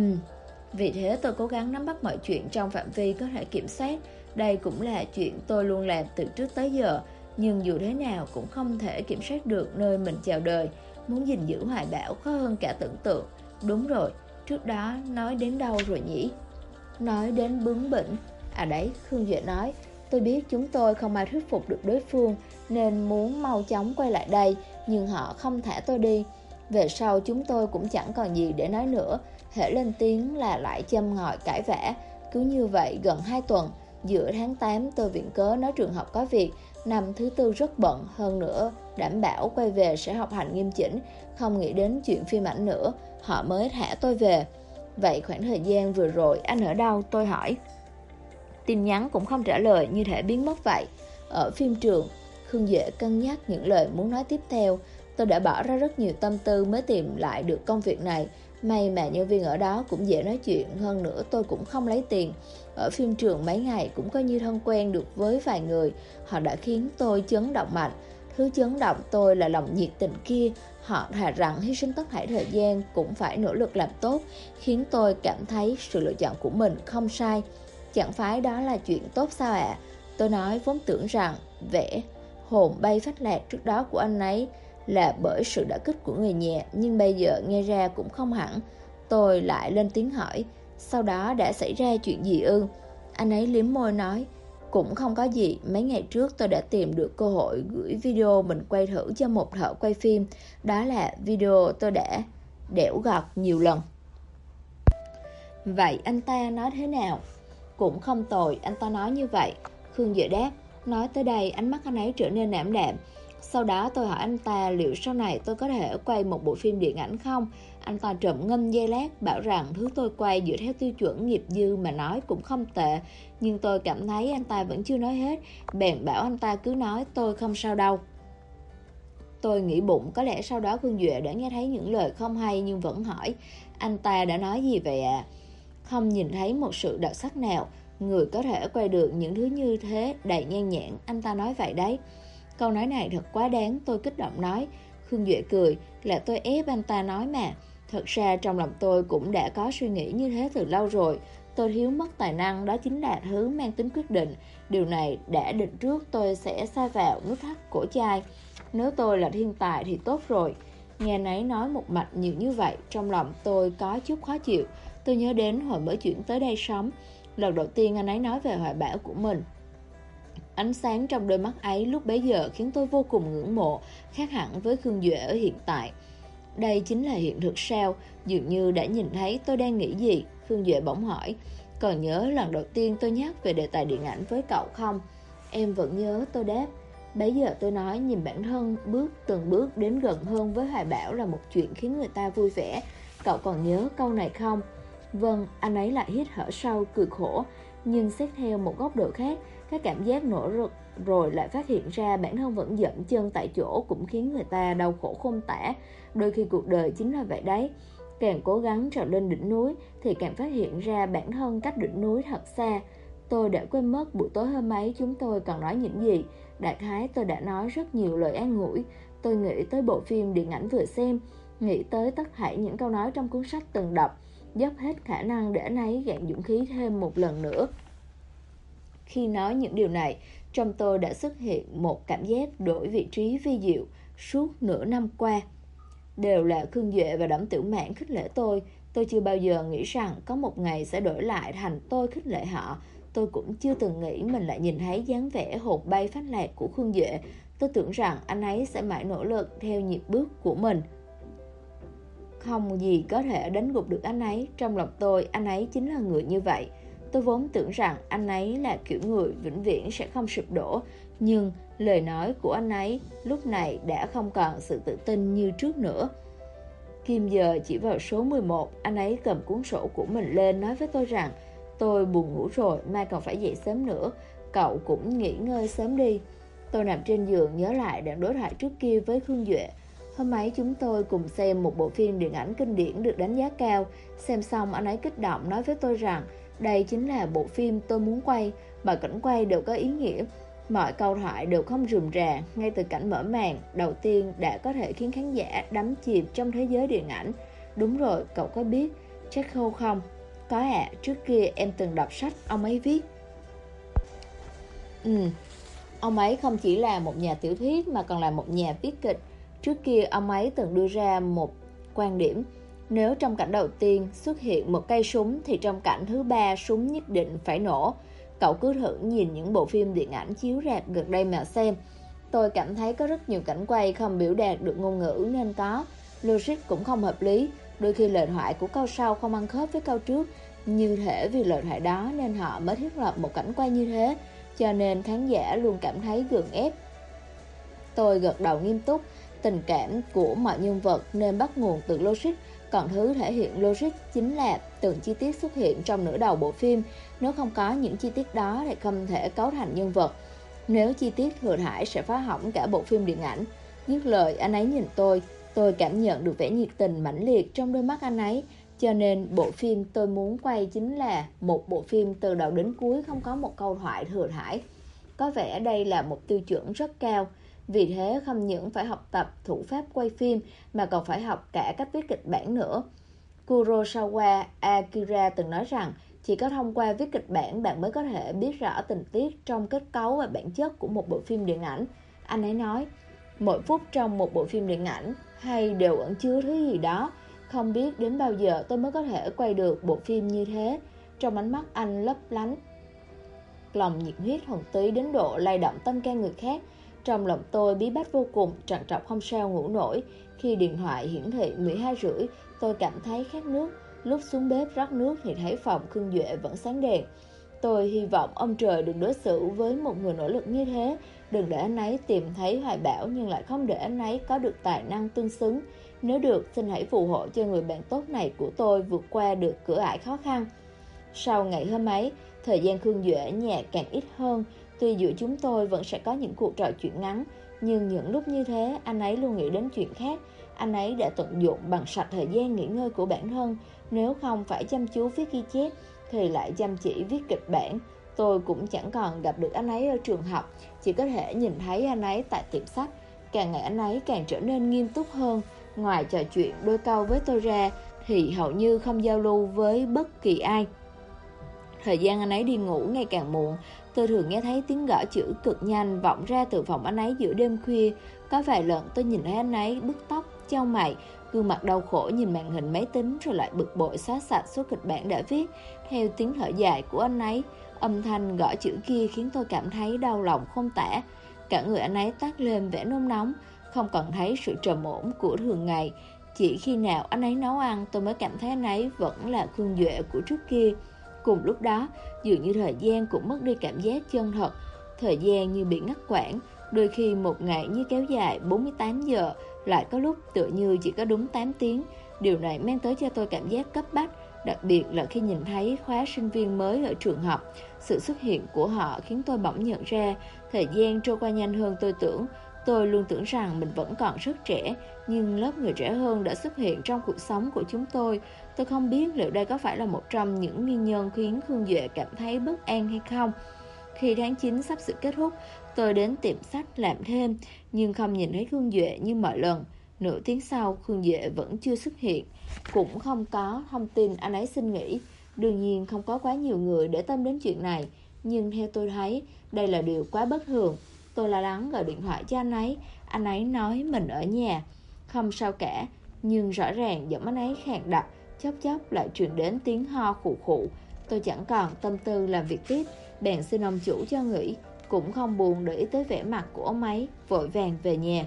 Vì thế tôi cố gắng nắm bắt mọi chuyện trong phạm vi có thể kiểm soát. Đây cũng là chuyện tôi luôn làm từ trước tới giờ. Nhưng dù thế nào cũng không thể kiểm soát được nơi mình chào đời. Muốn gìn giữ hoài bão khó hơn cả tưởng tượng. Đúng rồi, trước đó nói đến đâu rồi nhỉ? Nói đến bướng bỉnh. À đấy, Khương Duệ nói, tôi biết chúng tôi không ai thuyết phục được đối phương nên muốn mau chóng quay lại đây, nhưng họ không thả tôi đi. Về sau chúng tôi cũng chẳng còn gì để nói nữa, hễ lên tiếng là lại châm ngòi cãi vã. Cứ như vậy gần 2 tuần, giữa tháng 8 tôi viện cớ nói trường học có việc, năm thứ tư rất bận, hơn nữa đảm bảo quay về sẽ học hành nghiêm chỉnh, không nghĩ đến chuyện phim ảnh nữa, họ mới thả tôi về. Vậy khoảng thời gian vừa rồi anh ở đâu? Tôi hỏi. Tin nhắn cũng không trả lời, như thể biến mất vậy. Ở phim trường. Khương Duệ cân nhắc những lời muốn nói tiếp theo. Tôi đã bỏ ra rất nhiều tâm tư mới tìm lại được công việc này. May mà nhân viên ở đó cũng dễ nói chuyện, hơn nữa tôi cũng không lấy tiền. Ở phim trường mấy ngày cũng coi như thân quen được với vài người. Họ đã khiến tôi chấn động mạnh. Thứ chấn động tôi là lòng nhiệt tình kia. Họ thà rằng hy sinh tất thảy thời gian cũng phải nỗ lực làm tốt, khiến tôi cảm thấy sự lựa chọn của mình không sai. Chẳng phải đó là chuyện tốt sao ạ? Tôi nói vốn tưởng rằng vẻ hồn bay phách lạc trước đó của anh ấy là bởi sự đả kích của người nhà, nhưng bây giờ nghe ra cũng không hẳn. Tôi lại lên tiếng hỏi, sau đó đã xảy ra chuyện gì ư? Anh ấy liếm môi nói, cũng không có gì, mấy ngày trước tôi đã tìm được cơ hội gửi video mình quay thử cho một thợ quay phim. Đó là video tôi đã đẽo gọt nhiều lần. Vậy anh ta nói thế nào? Cũng không tồi, anh ta nói như vậy. Khương Duệ đáp. Nói tới đây ánh mắt anh ấy trở nên ảm đạm. Sau đó tôi hỏi anh ta liệu sau này tôi có thể quay một bộ phim điện ảnh không. Anh ta trầm ngâm giây lát, bảo rằng thứ tôi quay dựa theo tiêu chuẩn nghiệp dư mà nói cũng không tệ. Nhưng tôi cảm thấy anh ta vẫn chưa nói hết, bèn bảo anh ta cứ nói, tôi không sao đâu. Tôi nghĩ bụng có lẽ sau đó Khương Duệ đã nghe thấy những lời không hay, nhưng vẫn hỏi, anh ta đã nói gì vậy ạ? Không nhìn thấy một sự đặc sắc nào. Người có thể quay được những thứ như thế đầy nhan nhản, anh ta nói vậy đấy. Câu nói này thật quá đáng, tôi kích động nói. Khương Duệ cười, là tôi ép anh ta nói mà. Thật ra trong lòng tôi cũng đã có suy nghĩ như thế từ lâu rồi. Tôi thiếu mất tài năng, đó chính là thứ mang tính quyết định. Điều này đã định trước tôi sẽ sa vào nút thắt cổ chai. Nếu tôi là thiên tài thì tốt rồi. Nghe anh ấy nói một mạch nhiều như vậy, trong lòng tôi có chút khó chịu. Tôi nhớ đến hồi mới chuyển tới đây sống, lần đầu tiên anh ấy nói về hoài bão của mình. Ánh sáng trong đôi mắt ấy lúc bấy giờ khiến tôi vô cùng ngưỡng mộ, khác hẳn với Khương Duệ ở hiện tại. Đây chính là hiện thực sao? Dường như đã nhìn thấy tôi đang nghĩ gì. Khương Duệ bỗng hỏi, còn nhớ lần đầu tiên tôi nhắc về đề tài điện ảnh với cậu không? Em vẫn nhớ, tôi đáp. Bấy giờ tôi nói nhìn bản thân từng bước đến gần hơn với hoài bão là một chuyện khiến người ta vui vẻ. Cậu còn nhớ câu này không? Vâng, anh ấy lại hít thở sâu, cười khổ. Nhưng xét theo một góc độ khác, cái cảm giác nổi rực rồi lại phát hiện ra bản thân vẫn dậm chân tại chỗ cũng khiến người ta đau khổ không tả. Đôi khi cuộc đời chính là vậy đấy. Càng cố gắng trèo lên đỉnh núi thì càng phát hiện ra bản thân cách đỉnh núi thật xa. Tôi đã quên mất buổi tối hôm ấy chúng tôi còn nói những gì. Đại khái tôi đã nói rất nhiều lời an ủi. Tôi nghĩ tới bộ phim điện ảnh vừa xem, nghĩ tới tất thảy những câu nói trong cuốn sách từng đọc, dốc hết khả năng để anh ấy gạn dũng khí thêm một lần nữa. Khi nói những điều này, trong tôi đã xuất hiện một cảm giác đổi vị trí vi diệu. Suốt nửa năm qua đều là Khương Duệ và Đổng Tiểu Mạn khích lệ tôi. Tôi chưa bao giờ nghĩ rằng có một ngày sẽ đổi lại thành tôi khích lệ họ. Tôi cũng chưa từng nghĩ mình lại nhìn thấy dáng vẻ hồn bay phách lạc của Khương Duệ. Tôi tưởng rằng anh ấy sẽ mãi nỗ lực theo nhịp bước của mình. Không gì có thể đánh gục được anh ấy. Trong lòng tôi, anh ấy chính là người như vậy. Tôi vốn tưởng rằng anh ấy là kiểu người vĩnh viễn sẽ không sụp đổ, nhưng lời nói của anh ấy lúc này đã không còn sự tự tin như trước nữa. Kim giờ chỉ vào số 11, anh ấy cầm cuốn sổ của mình lên nói với tôi rằng tôi buồn ngủ rồi, mai còn phải dậy sớm nữa, cậu cũng nghỉ ngơi sớm đi. Tôi nằm trên giường nhớ lại đoạn đối thoại trước kia với Khương Duệ. Hôm ấy chúng tôi cùng xem một bộ phim điện ảnh kinh điển được đánh giá cao. Xem xong anh ấy kích động nói với tôi rằng đây chính là bộ phim tôi muốn quay, mọi cảnh quay đều có ý nghĩa. Mọi câu thoại đều không rườm rà, ngay từ cảnh mở màn đầu tiên đã có thể khiến khán giả đắm chìm trong thế giới điện ảnh. Đúng rồi, cậu có biết Chekhov không? Có ạ, trước kia em từng đọc sách ông ấy viết. Ông ấy không chỉ là một nhà tiểu thuyết mà còn là một nhà viết kịch. Trước kia ông ấy từng đưa ra một quan điểm: nếu trong cảnh đầu tiên xuất hiện một cây súng thì trong cảnh thứ 3 súng nhất định phải nổ. Cậu cứ thử nhìn những bộ phim điện ảnh chiếu rạp gần đây mà xem. Tôi cảm thấy có rất nhiều cảnh quay không biểu đạt được ngôn ngữ nên có logic cũng không hợp lý. Đôi khi lời thoại của câu sau không ăn khớp với câu trước. Như thể vì lời thoại đó nên họ mới thiết lập một cảnh quay như thế, cho nên khán giả luôn cảm thấy gượng ép. Tôi gật đầu nghiêm túc. Tình cảm của mọi nhân vật nên bắt nguồn từ logic, còn thứ thể hiện logic chính là từng chi tiết xuất hiện trong nửa đầu bộ phim. Nếu không có những chi tiết đó thì không thể cấu thành nhân vật. Nếu chi tiết thừa thãi sẽ phá hỏng cả bộ phim điện ảnh. Dứt lời anh ấy nhìn tôi cảm nhận được vẻ nhiệt tình mãnh liệt trong đôi mắt anh ấy. Cho nên bộ phim tôi muốn quay chính là một bộ phim từ đầu đến cuối không có một câu thoại thừa thãi. Có vẻ đây là một tiêu chuẩn rất cao. Vì thế không những phải học tập thủ pháp quay phim mà còn phải học cả cách viết kịch bản nữa. Kurosawa Akira từng nói rằng chỉ có thông qua viết kịch bản bạn mới có thể biết rõ tình tiết trong kết cấu và bản chất của một bộ phim điện ảnh. Anh ấy nói, mỗi phút trong một bộ phim điện ảnh hay đều ẩn chứa thứ gì đó. Không biết đến bao giờ tôi mới có thể quay được bộ phim như thế. Trong ánh mắt anh lấp lánh lòng nhiệt huyết thuần túy đến độ lay động tâm can người khác. Trong lòng tôi bí bách vô cùng, trằn trọc không sao ngủ nổi. Khi điện thoại hiển thị 12:30, tôi cảm thấy khát nước. Lúc xuống bếp rót nước thì thấy phòng Khương Duệ vẫn sáng đèn. Tôi hy vọng ông trời đừng đối xử với một người nỗ lực như thế. Đừng để anh ấy tìm thấy hoài bão nhưng lại không để anh ấy có được tài năng tương xứng. Nếu được, xin hãy phù hộ cho người bạn tốt này của tôi vượt qua được cửa ải khó khăn. Sau ngày hôm ấy, thời gian Khương Duệ ở nhà càng ít hơn. Tuy giữa chúng tôi vẫn sẽ có những cuộc trò chuyện ngắn, nhưng những lúc như thế anh ấy luôn nghĩ đến chuyện khác. Anh ấy đã tận dụng bằng sạch thời gian nghỉ ngơi của bản thân. Nếu không phải chăm chú viết ghi chép thì lại chăm chỉ viết kịch bản. Tôi cũng chẳng còn gặp được anh ấy ở trường học, chỉ có thể nhìn thấy anh ấy tại tiệm sách. Càng ngày anh ấy càng trở nên nghiêm túc hơn. Ngoài trò chuyện đôi câu với tôi ra thì hầu như không giao lưu với bất kỳ ai. Thời gian anh ấy đi ngủ ngày càng muộn. Tôi thường nghe thấy tiếng gõ chữ cực nhanh vọng ra từ phòng anh ấy giữa đêm khuya. Có vài lần tôi nhìn thấy anh ấy bứt tóc, chau mày, gương mặt đau khổ nhìn màn hình máy tính rồi lại bực bội xóa sạch số kịch bản đã viết. Theo tiếng thở dài của anh ấy, âm thanh gõ chữ kia khiến tôi cảm thấy đau lòng không tả. Cả người anh ấy toát lên vẻ nôn nóng, không còn thấy sự trầm ổn của thường ngày. Chỉ khi nào anh ấy nấu ăn tôi mới cảm thấy anh ấy vẫn là Khương Duệ của trước kia. Cùng lúc đó, dường như thời gian cũng mất đi cảm giác chân thật. Thời gian như bị ngắt quãng. Đôi khi một ngày như kéo dài 48 giờ, lại có lúc tựa như chỉ có đúng 8 tiếng. Điều này mang tới cho tôi cảm giác cấp bách, đặc biệt là khi nhìn thấy khóa sinh viên mới ở trường học. Sự xuất hiện của họ khiến tôi bỗng nhận ra thời gian trôi qua nhanh hơn tôi tưởng. Tôi luôn tưởng rằng mình vẫn còn rất trẻ, nhưng lớp người trẻ hơn đã xuất hiện trong cuộc sống của chúng tôi. Tôi không biết liệu đây có phải là một trong những nguyên nhân khiến Khương Duệ cảm thấy bất an hay không. Khi tháng 9 sắp sửa kết thúc, tôi đến tiệm sách làm thêm, nhưng không nhìn thấy Khương Duệ như mọi lần. Nửa tiếng sau, Khương Duệ vẫn chưa xuất hiện, cũng không có thông tin anh ấy xin nghỉ. Đương nhiên không có quá nhiều người để tâm đến chuyện này, nhưng theo tôi thấy, đây là điều quá bất thường. Tôi lo lắng gọi điện thoại cho anh ấy nói mình ở nhà. Không sao cả, nhưng rõ ràng giọng anh ấy khàn đặc, chốc chốc lại truyền đến tiếng ho khụ khụ. Tôi chẳng còn tâm tư làm việc tiếp, bèn xin ông chủ cho nghỉ, cũng không buồn để ý tới vẻ mặt của ông ấy, vội vàng về nhà.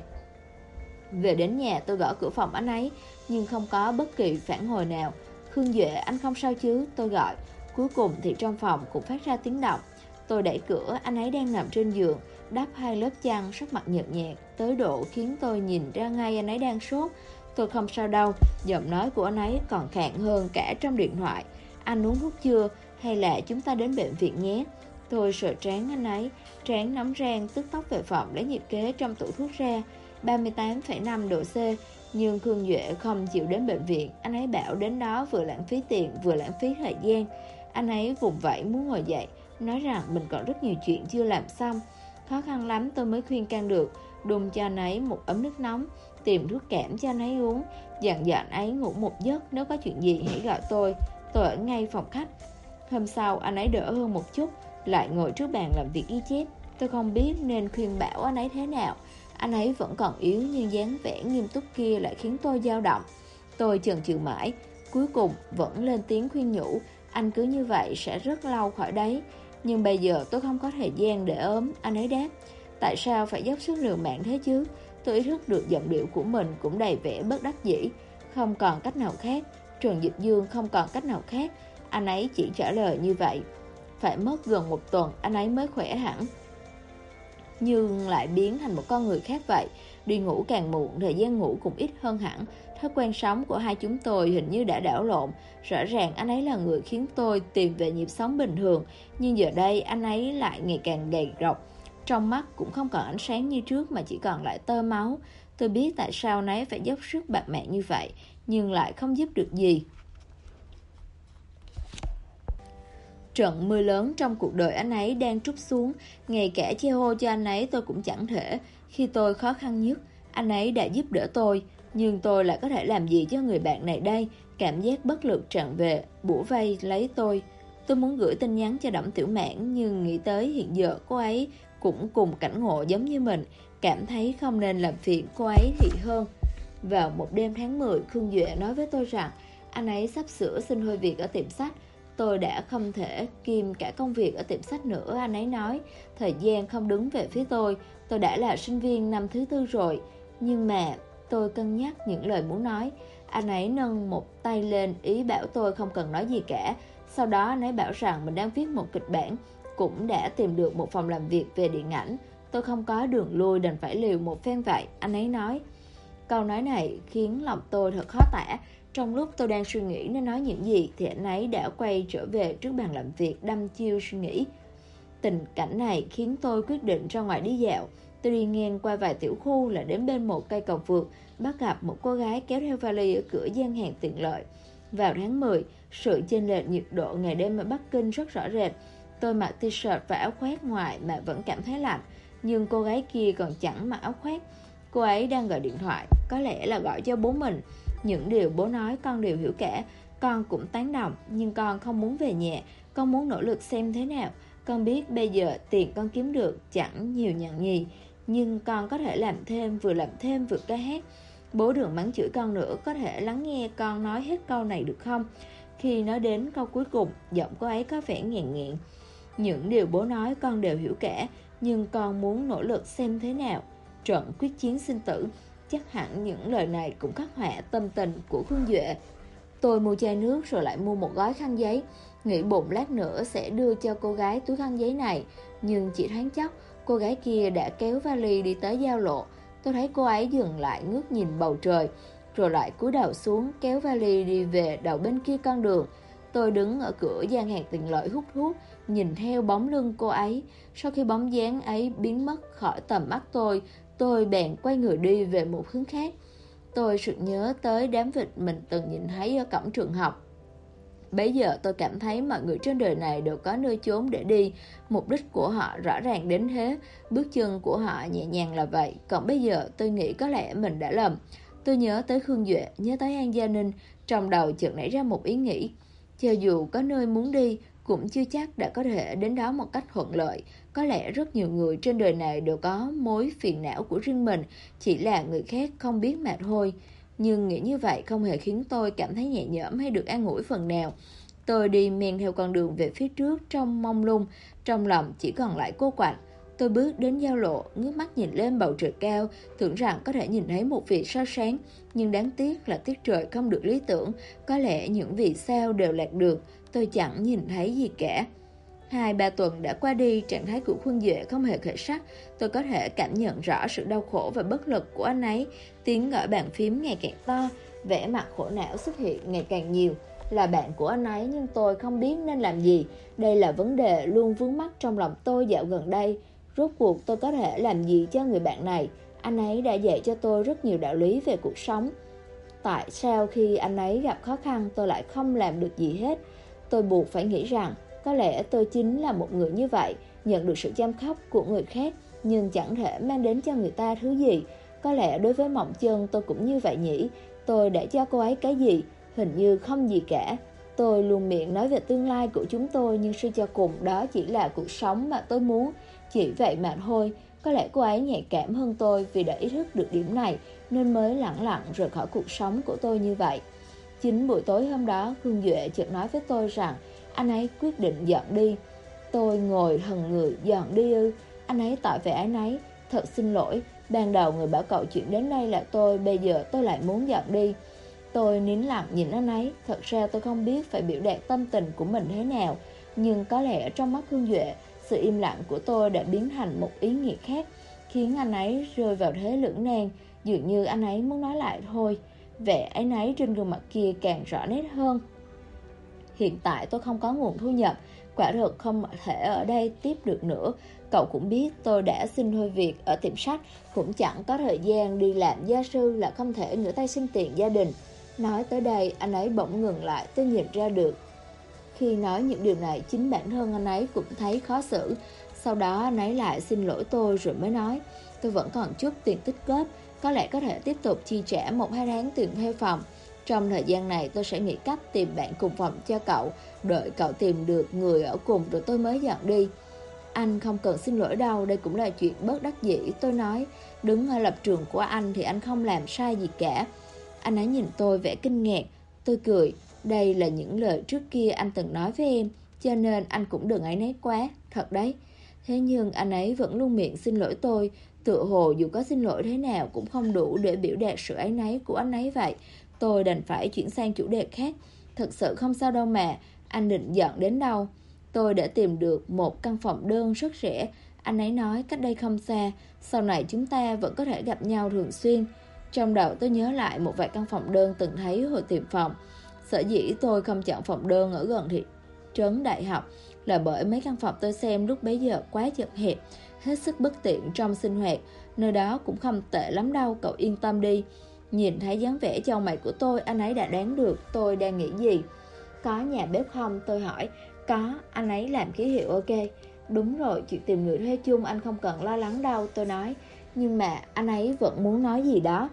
Về đến nhà tôi gõ cửa phòng anh ấy, nhưng không có bất kỳ phản hồi nào. Khương Duệ, anh không sao chứ? Tôi gọi. Cuối cùng thì trong phòng cũng phát ra tiếng động. Tôi đẩy cửa, anh ấy đang nằm trên giường, đắp hai lớp chăn, sắc mặt nhợt nhạt, tới độ khiến tôi nhìn ra ngay anh ấy đang sốt. Tôi không sao đâu, giọng nói của anh ấy còn khàn hơn cả trong điện thoại. Anh uống thuốc chưa? Hay là chúng ta đến bệnh viện nhé? Tôi sờ trán anh ấy, trán nóng rang, tức tốc về phòng lấy nhiệt kế trong tủ thuốc ra. 38,5 độ C. Nhưng Khương Duệ không chịu đến bệnh viện. Anh ấy bảo đến đó vừa lãng phí tiền vừa lãng phí thời gian. Anh ấy vùng vẫy muốn ngồi dậy, nói rằng mình còn rất nhiều chuyện chưa làm xong. Khó khăn lắm tôi mới khuyên can được, đun cho anh ấy một ấm nước nóng, tìm thuốc cảm cho anh ấy uống, dặn dò anh ấy ngủ một giấc, nếu có chuyện gì hãy gọi tôi ở ngay phòng khách. Hôm sau anh ấy đỡ hơn một chút, lại ngồi trước bàn làm việc ghi chép. Tôi không biết nên khuyên bảo anh ấy thế nào. Anh ấy vẫn còn yếu nhưng dáng vẻ nghiêm túc kia lại khiến tôi dao động. Tôi chần chừ mãi, cuối cùng vẫn lên tiếng khuyên nhủ, anh cứ như vậy sẽ rất lâu khỏi đấy. Nhưng bây giờ tôi không có thời gian để ốm. Anh ấy đáp, tại sao phải dốc sức liều mạng thế chứ? Tôi ý thức được giọng điệu của mình cũng đầy vẻ bất đắc dĩ. Không còn cách nào khác. Trần Dịch Dương không còn cách nào khác. Anh ấy chỉ trả lời như vậy. Phải mất gần một tuần anh ấy mới khỏe hẳn, nhưng lại biến thành một con người khác vậy. Đi ngủ càng muộn, thời gian ngủ cũng ít hơn hẳn. Thói quen sống của hai chúng tôi hình như đã đảo lộn. Rõ ràng anh ấy là người khiến tôi tìm về nhịp sống bình thường, nhưng giờ đây anh ấy lại ngày càng gầy rộc. Trong mắt cũng không còn ánh sáng như trước mà chỉ còn lại tơ máu. Tôi biết tại sao anh ấy phải dốc sức bạt mạng như vậy, nhưng lại không giúp được gì. Trận mưa lớn trong cuộc đời anh ấy đang trút xuống. Ngay cả che hô cho anh ấy tôi cũng chẳng thể. Khi tôi khó khăn nhất, anh ấy đã giúp đỡ tôi. Nhưng tôi lại có thể làm gì cho người bạn này đây? Cảm giác bất lực tràn về, bủa vây lấy tôi. Tôi muốn gửi tin nhắn cho Đổng Tiểu Mãn, nhưng nghĩ tới hiện giờ cô ấy cũng cùng cảnh ngộ giống như mình, cảm thấy không nên làm phiền cô ấy thì hơn. Vào một đêm tháng 10, Khương Duệ nói với tôi rằng anh ấy sắp sửa xin thôi việc ở tiệm sách. Tôi đã không thể kiêm cả công việc ở tiệm sách nữa. Anh ấy nói thời gian không đứng về phía tôi đã là sinh viên năm thứ 4 rồi. Nhưng mà tôi cân nhắc những lời muốn nói. Anh ấy nâng một tay lên ý bảo tôi không cần nói gì cả. Sau đó anh ấy bảo rằng mình đang viết một kịch bản, cũng đã tìm được một phòng làm việc về điện ảnh. Tôi không có đường lui đành phải liều một phen vậy, anh ấy nói. Câu nói này khiến lòng tôi thật khó tả. Trong lúc tôi đang suy nghĩ nên nói những gì thì anh ấy đã quay trở về trước bàn làm việc đăm chiêu suy nghĩ. Tình cảnh này khiến tôi quyết định ra ngoài đi dạo. Tôi đi ngang qua vài tiểu khu là đến bên một cây cầu vượt, bắt gặp một cô gái kéo theo vali ở cửa gian hàng tiện lợi. Vào tháng 10, sự chênh lệch nhiệt độ ngày đêm ở Bắc Kinh rất rõ rệt. Tôi mặc t-shirt và áo khoác ngoài mà vẫn cảm thấy lạnh, nhưng cô gái kia còn chẳng mặc áo khoác. Cô ấy đang gọi điện thoại, có lẽ là gọi cho bố mình. Những điều bố nói con đều hiểu cả. Con cũng tán đồng, nhưng con không muốn về nhà. Con muốn nỗ lực xem thế nào. Con biết bây giờ tiền con kiếm được chẳng nhiều nhằn nhì, nhưng con có thể làm thêm vừa ca hát. Bố đừng mắng chửi con nữa, có thể lắng nghe con nói hết câu này được không? Khi nói đến câu cuối cùng, giọng cô ấy có vẻ nghẹn nghẹn. Những điều bố nói con đều hiểu cả, nhưng con muốn nỗ lực xem thế nào. Trận quyết chiến sinh tử. Chắc hẳn những lời này cũng khắc họa tâm tình của Khương Duệ. Tôi mua chai nước rồi lại mua một gói khăn giấy, nghĩ bụng lát nữa sẽ đưa cho cô gái túi khăn giấy này. Nhưng chỉ thoáng chốc, cô gái kia đã kéo vali đi tới giao lộ. Tôi thấy cô ấy dừng lại ngước nhìn bầu trời, rồi lại cúi đầu xuống kéo vali đi về đầu bên kia con đường. Tôi đứng ở cửa gian hàng tiện lợi hút thuốc, nhìn theo bóng lưng cô ấy. Sau khi bóng dáng ấy biến mất khỏi tầm mắt tôi bèn quay người đi về một hướng khác. Tôi sực nhớ tới đám vịt mình từng nhìn thấy ở cổng trường học. Bấy giờ tôi cảm thấy mọi người trên đời này đều có nơi chốn để đi. Mục đích của họ rõ ràng đến thế, bước chân của họ nhẹ nhàng là vậy. Còn bây giờ tôi nghĩ có lẽ mình đã lầm. Tôi nhớ tới Khương Duệ, nhớ tới An Gia Ninh. Trong đầu chợt nảy ra một ý nghĩ. Cho dù có nơi muốn đi, cũng chưa chắc đã có thể đến đó một cách thuận lợi. Có lẽ rất nhiều người trên đời này đều có mối phiền não của riêng mình, chỉ là người khác không biết mà thôi. Nhưng nghĩ như vậy không hề khiến tôi cảm thấy nhẹ nhõm hay được an ủi phần nào. Tôi đi men theo con đường về phía trước trong mông lung, trong lòng chỉ còn lại cô quạnh. Tôi bước đến giao lộ, ngước mắt nhìn lên bầu trời cao, tưởng rằng có thể nhìn thấy một vì sao sáng, nhưng đáng tiếc là tiết trời không được lý tưởng, có lẽ những vì sao đều lạc đường, tôi chẳng nhìn thấy gì cả. 2-3 tuần đã qua đi, trạng thái của Khuôn Duệ không hề khởi sắc. Tôi có thể cảm nhận rõ sự đau khổ và bất lực của anh ấy. Tiếng gõ bàn phím ngày càng to, vẻ mặt khổ não xuất hiện ngày càng nhiều. Là bạn của anh ấy nhưng tôi không biết nên làm gì. Đây là vấn đề luôn vướng mắc trong lòng tôi dạo gần đây. Rốt cuộc tôi có thể làm gì cho người bạn này? Anh ấy đã dạy cho tôi rất nhiều đạo lý về cuộc sống. Tại sao khi anh ấy gặp khó khăn tôi lại không làm được gì hết? Tôi buộc phải nghĩ rằng có lẽ tôi chính là một người như vậy, nhận được sự chăm sóc của người khác nhưng chẳng thể mang đến cho người ta thứ gì. Có lẽ đối với Mộng Chân tôi cũng như vậy nhỉ. Tôi đã cho cô ấy cái gì? Hình như không gì cả. Tôi luôn miệng nói về tương lai của chúng tôi, nhưng suy cho cùng đó chỉ là cuộc sống mà tôi muốn. Chỉ vậy mà thôi. Có lẽ cô ấy nhạy cảm hơn tôi vì đã ý thức được điểm này nên mới lẳng lặng rời khỏi cuộc sống của tôi như vậy. Chính buổi tối hôm đó, Khuôn Duệ chợt nói với tôi rằng anh ấy quyết định dọn đi. Tôi ngồi thần người. Dọn đi ư? Anh ấy tỏ vẻ áy náy. Thật xin lỗi, ban đầu người bảo cậu chuyện đến đây là tôi, bây giờ tôi lại muốn dọn đi. Tôi nín lặng nhìn anh ấy. Thật ra tôi không biết phải biểu đạt tâm tình của mình thế nào, nhưng có lẽ trong mắt Khuôn Duệ, sự im lặng của tôi đã biến thành một ý nghĩa khác, khiến anh ấy rơi vào thế lưỡng nan. Dường như anh ấy muốn nói lại thôi. Vẻ áy náy trên gương mặt kia càng rõ nét hơn. Hiện tại tôi không có nguồn thu nhập, quả thực không thể ở đây tiếp được nữa. Cậu cũng biết tôi đã xin thôi việc ở tiệm sách, cũng chẳng có thời gian đi làm gia sư, là không thể ngửa tay xin tiền gia đình. Nói tới đây, anh ấy bỗng ngừng lại. Tôi nhìn ra được khi nói những điều này, chính bản thân anh ấy cũng thấy khó xử. Sau đó anh ấy lại xin lỗi tôi rồi mới nói, tôi vẫn còn chút tiền tích góp, có lẽ có thể tiếp tục chi trả 1-2 tháng tiền thuê phòng. Trong thời gian này tôi sẽ nghĩ cách tìm bạn cùng phòng cho cậu, đợi cậu tìm được người ở cùng rồi tôi mới dọn đi. Anh không cần xin lỗi đâu, đây cũng là chuyện bất đắc dĩ. Tôi nói, đứng ở lập trường của anh thì anh không làm sai gì cả. Anh ấy nhìn tôi vẻ kinh ngạc. Tôi cười, đây là những lời trước kia anh từng nói với em, cho nên anh cũng đừng áy náy quá, thật đấy. Thế nhưng anh ấy vẫn luôn miệng xin lỗi tôi, tựa hồ dù có xin lỗi thế nào cũng không đủ để biểu đạt sự áy náy của anh ấy vậy. Tôi đành phải chuyển sang chủ đề khác. Thật sự không sao đâu mà, anh định dọn đến đâu? Tôi đã tìm được một căn phòng đơn rất rẻ. Anh ấy nói cách đây không xa, sau này chúng ta vẫn có thể gặp nhau thường xuyên. Trong đầu tôi nhớ lại một vài căn phòng đơn từng thấy hồi tìm phòng. Sở dĩ tôi không chọn phòng đơn ở gần thị trấn đại học là bởi mấy căn phòng tôi xem lúc bấy giờ quá chật hẹp, hết sức bất tiện trong sinh hoạt. Nơi đó cũng không tệ lắm đâu, cậu yên tâm đi. Nhìn thấy dáng vẻ chau mày của tôi, anh ấy đã đoán được tôi đang nghĩ gì. Có nhà bếp không? Tôi hỏi. Có, anh ấy làm ký hiệu ok. Đúng rồi, chuyện tìm người thuê chung anh không cần lo lắng đâu, tôi nói. Nhưng mà anh ấy vẫn muốn nói gì đó.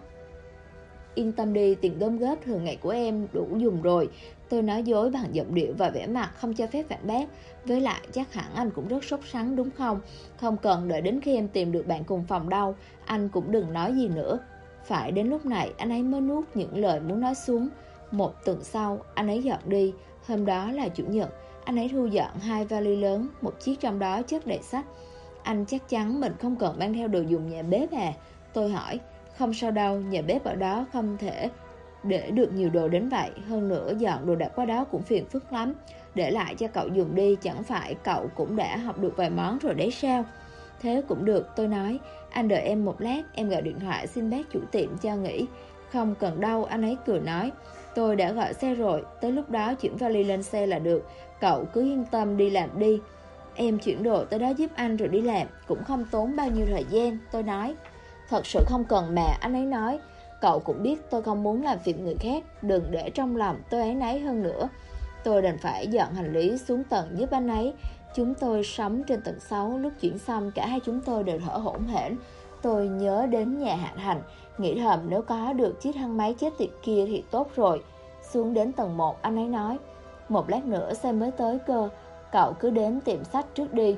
Yên tâm đi, tiền gom góp thường ngày của em đủ dùng rồi. Tôi nói dối bằng giọng điệu và vẻ mặt không cho phép phản bác. Với lại chắc hẳn anh cũng rất sốt sắng đúng không? Không cần đợi đến khi em tìm được bạn cùng phòng đâu. Anh cũng đừng nói gì nữa. Phải đến lúc này anh ấy mới nuốt những lời muốn nói xuống. Một tuần sau anh ấy dọn đi. Hôm đó là chủ nhật. Anh ấy thu dọn 2 vali lớn, một chiếc trong đó chất đầy sách. Anh chắc chắn mình không cần mang theo đồ dùng nhà bếp à? Tôi hỏi. Không sao đâu, nhà bếp ở đó không thể để được nhiều đồ đến vậy. Hơn nữa dọn đồ đạc qua đó cũng phiền phức lắm. Để lại cho cậu dùng đi, chẳng phải cậu cũng đã học được vài món rồi đấy sao? Thế cũng được, tôi nói. Anh đợi em một lát, em gọi điện thoại xin bác chủ tiệm cho nghỉ. Không cần đâu, anh ấy cười nói. Tôi đã gọi xe rồi, tới lúc đó chuyển vali lên xe là được. Cậu cứ yên tâm đi làm đi. Em chuyển đồ tới đó giúp anh rồi đi làm, cũng không tốn bao nhiêu thời gian, tôi nói. Thật sự không cần mà, anh ấy nói. Cậu cũng biết tôi không muốn làm phiền người khác, đừng để trong lòng tôi áy náy hơn nữa. Tôi đành phải dọn hành lý xuống tầng giúp anh ấy. Chúng tôi sống trên tầng 6, lúc chuyển xong cả hai chúng tôi đều thở hổn hển. Tôi nhớ đến nhà Hạ Thành, nghĩ thầm nếu có được chiếc thang máy chết tiệt kia thì tốt rồi. Xuống đến tầng 1, anh ấy nói, một lát nữa xe mới tới cơ, cậu cứ đến tiệm sách trước đi.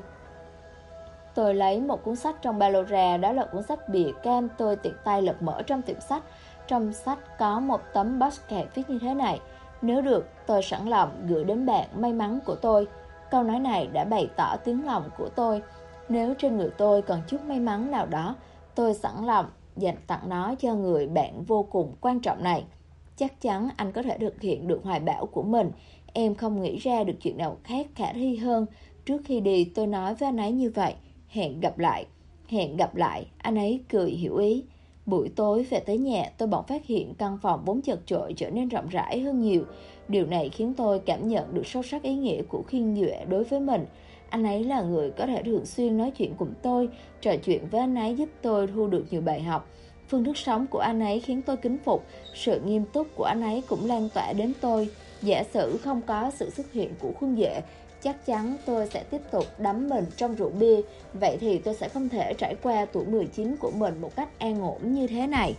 Tôi lấy một cuốn sách trong ba lô ra, đó là cuốn sách bìa cam. Tôi tiện tay lật mở trong tiệm sách. Trong sách có một tấm postcard viết như thế này: nếu được, tôi sẵn lòng gửi đến bạn may mắn của tôi. Câu nói này đã bày tỏ tiếng lòng của tôi. Nếu trên người tôi còn chút may mắn nào đó, tôi sẵn lòng dành tặng nó cho người bạn vô cùng quan trọng này. Chắc chắn anh có thể thực hiện được hoài bão của mình. Em không nghĩ ra được chuyện nào khác khả thi hơn. Trước khi đi tôi nói với anh ấy như vậy. Hẹn gặp lại. Hẹn gặp lại. Anh ấy cười hiểu ý. Buổi tối về tới nhà, tôi bỗng phát hiện căn phòng vốn chật chội trở nên rộng rãi hơn nhiều. Điều này khiến tôi cảm nhận được sâu sắc ý nghĩa của Khiên Duệ đối với mình. Anh ấy là người có thể thường xuyên nói chuyện cùng tôi. Trò chuyện với anh ấy giúp tôi thu được nhiều bài học. Phương thức sống của anh ấy khiến tôi kính phục. Sự nghiêm túc của anh ấy cũng lan tỏa đến tôi. Giả sử không có sự xuất hiện của Khương Duệ, chắc chắn tôi sẽ tiếp tục đắm mình trong rượu bia. Vậy thì tôi sẽ không thể trải qua tuổi 19 của mình một cách an ổn như thế này.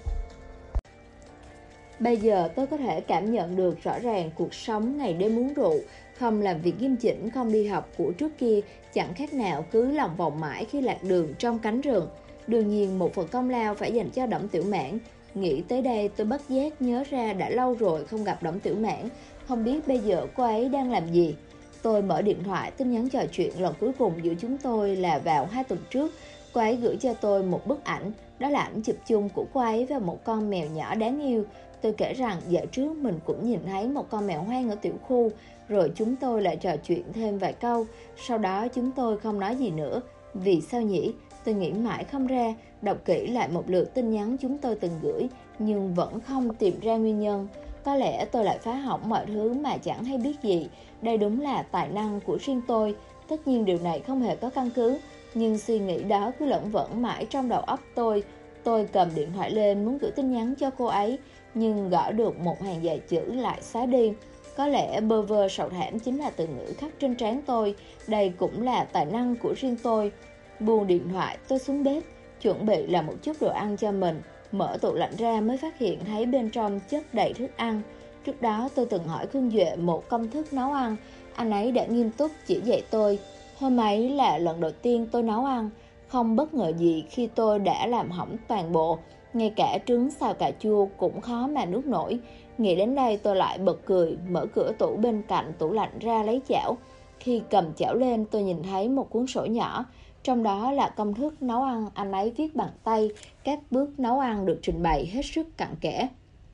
Bây giờ tôi có thể cảm nhận được rõ ràng cuộc sống ngày đêm uống rượu, không làm việc nghiêm chỉnh, không đi học của trước kia, chẳng khác nào cứ lòng vòng mãi khi lạc đường trong cánh rừng. Đương nhiên một phần công lao phải dành cho Đổng Tiểu Mãn. Nghĩ tới đây tôi bất giác nhớ ra đã lâu rồi không gặp Đổng Tiểu Mãn. Không biết bây giờ cô ấy đang làm gì. Tôi mở điện thoại, tin nhắn trò chuyện lần cuối cùng giữa chúng tôi là vào 2 tuần trước. Cô ấy gửi cho tôi một bức ảnh. Đó là ảnh chụp chung của cô ấy và một con mèo nhỏ đáng yêu. Tôi kể rằng dạo trước mình cũng nhìn thấy một con mèo hoang ở tiểu khu. Rồi chúng tôi lại trò chuyện thêm vài câu. Sau đó chúng tôi không nói gì nữa. Vì sao nhỉ? Tôi nghĩ mãi không ra. Đọc kỹ lại một lượt tin nhắn chúng tôi từng gửi, nhưng vẫn không tìm ra nguyên nhân. Có lẽ tôi lại phá hỏng mọi thứ mà chẳng hay biết gì. Đây đúng là tài năng của riêng tôi. Tất nhiên điều này không hề có căn cứ, nhưng suy nghĩ đó cứ lẫn vẩn mãi trong đầu óc tôi. Tôi cầm điện thoại lên muốn gửi tin nhắn cho cô ấy, nhưng gõ được một hàng dài chữ lại xóa đi. Có lẽ bơ vơ sầu thảm chính là từ ngữ khắc trên trán tôi. Đây cũng là tài năng của riêng tôi. Buông điện thoại, tôi xuống bếp, chuẩn bị làm một chút đồ ăn cho mình. Mở tủ lạnh ra mới phát hiện thấy bên trong chất đầy thức ăn. Trước đó tôi từng hỏi Khương Duệ một công thức nấu ăn. Anh ấy đã nghiêm túc chỉ dạy tôi. Hôm ấy là lần đầu tiên tôi nấu ăn. Không bất ngờ gì khi tôi đã làm hỏng toàn bộ. Ngay cả trứng xào cà chua cũng khó mà nuốt nổi. Nghĩ đến đây tôi lại bật cười, mở cửa tủ bên cạnh tủ lạnh ra lấy chảo. Khi cầm chảo lên tôi nhìn thấy một cuốn sổ nhỏ. Trong đó là công thức nấu ăn anh ấy viết bằng tay. Các bước nấu ăn được trình bày hết sức cặn kẽ.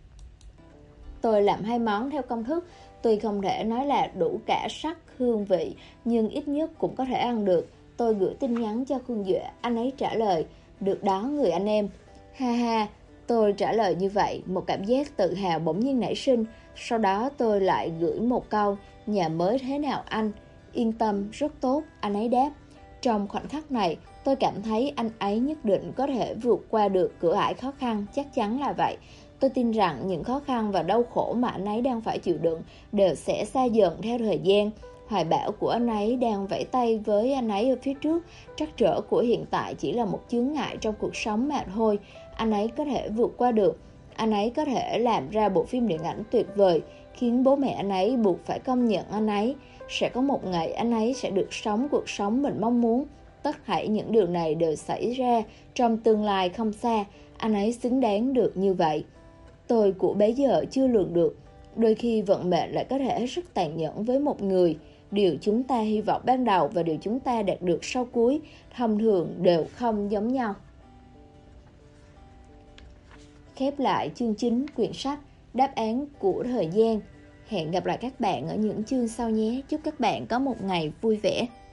Tôi làm 2 món theo công thức. Tuy không thể nói là đủ cả sắc, hương vị, nhưng ít nhất cũng có thể ăn được. Tôi gửi tin nhắn cho Khương Duệ. Anh ấy trả lời, được đó người anh em. Ha ha, tôi trả lời như vậy. Một cảm giác tự hào bỗng nhiên nảy sinh. Sau đó tôi lại gửi một câu, nhà mới thế nào anh? Yên tâm, rất tốt, anh ấy đáp. Trong khoảnh khắc này, tôi cảm thấy anh ấy nhất định có thể vượt qua được cửa ải khó khăn, chắc chắn là vậy. Tôi tin rằng những khó khăn và đau khổ mà anh ấy đang phải chịu đựng đều sẽ xa dần theo thời gian. Hoài bão của anh ấy đang vẫy tay với anh ấy ở phía trước. Trắc trở của hiện tại chỉ là một chướng ngại trong cuộc sống mà thôi. Anh ấy có thể vượt qua được. Anh ấy có thể làm ra bộ phim điện ảnh tuyệt vời, khiến bố mẹ anh ấy buộc phải công nhận anh ấy. Sẽ có một ngày anh ấy sẽ được sống cuộc sống mình mong muốn. Tất thảy những điều này đều xảy ra trong tương lai không xa. Anh ấy xứng đáng được như vậy. Tôi của bấy giờ chưa lường được. Đôi khi vận mệnh lại có thể rất tàn nhẫn với một người. Điều chúng ta hy vọng ban đầu và điều chúng ta đạt được sau cuối thông thường đều không giống nhau. Khép lại chương 9 quyển sách Đáp án của thời gian. Hẹn gặp lại các bạn ở những chương sau nhé. Chúc các bạn có một ngày vui vẻ.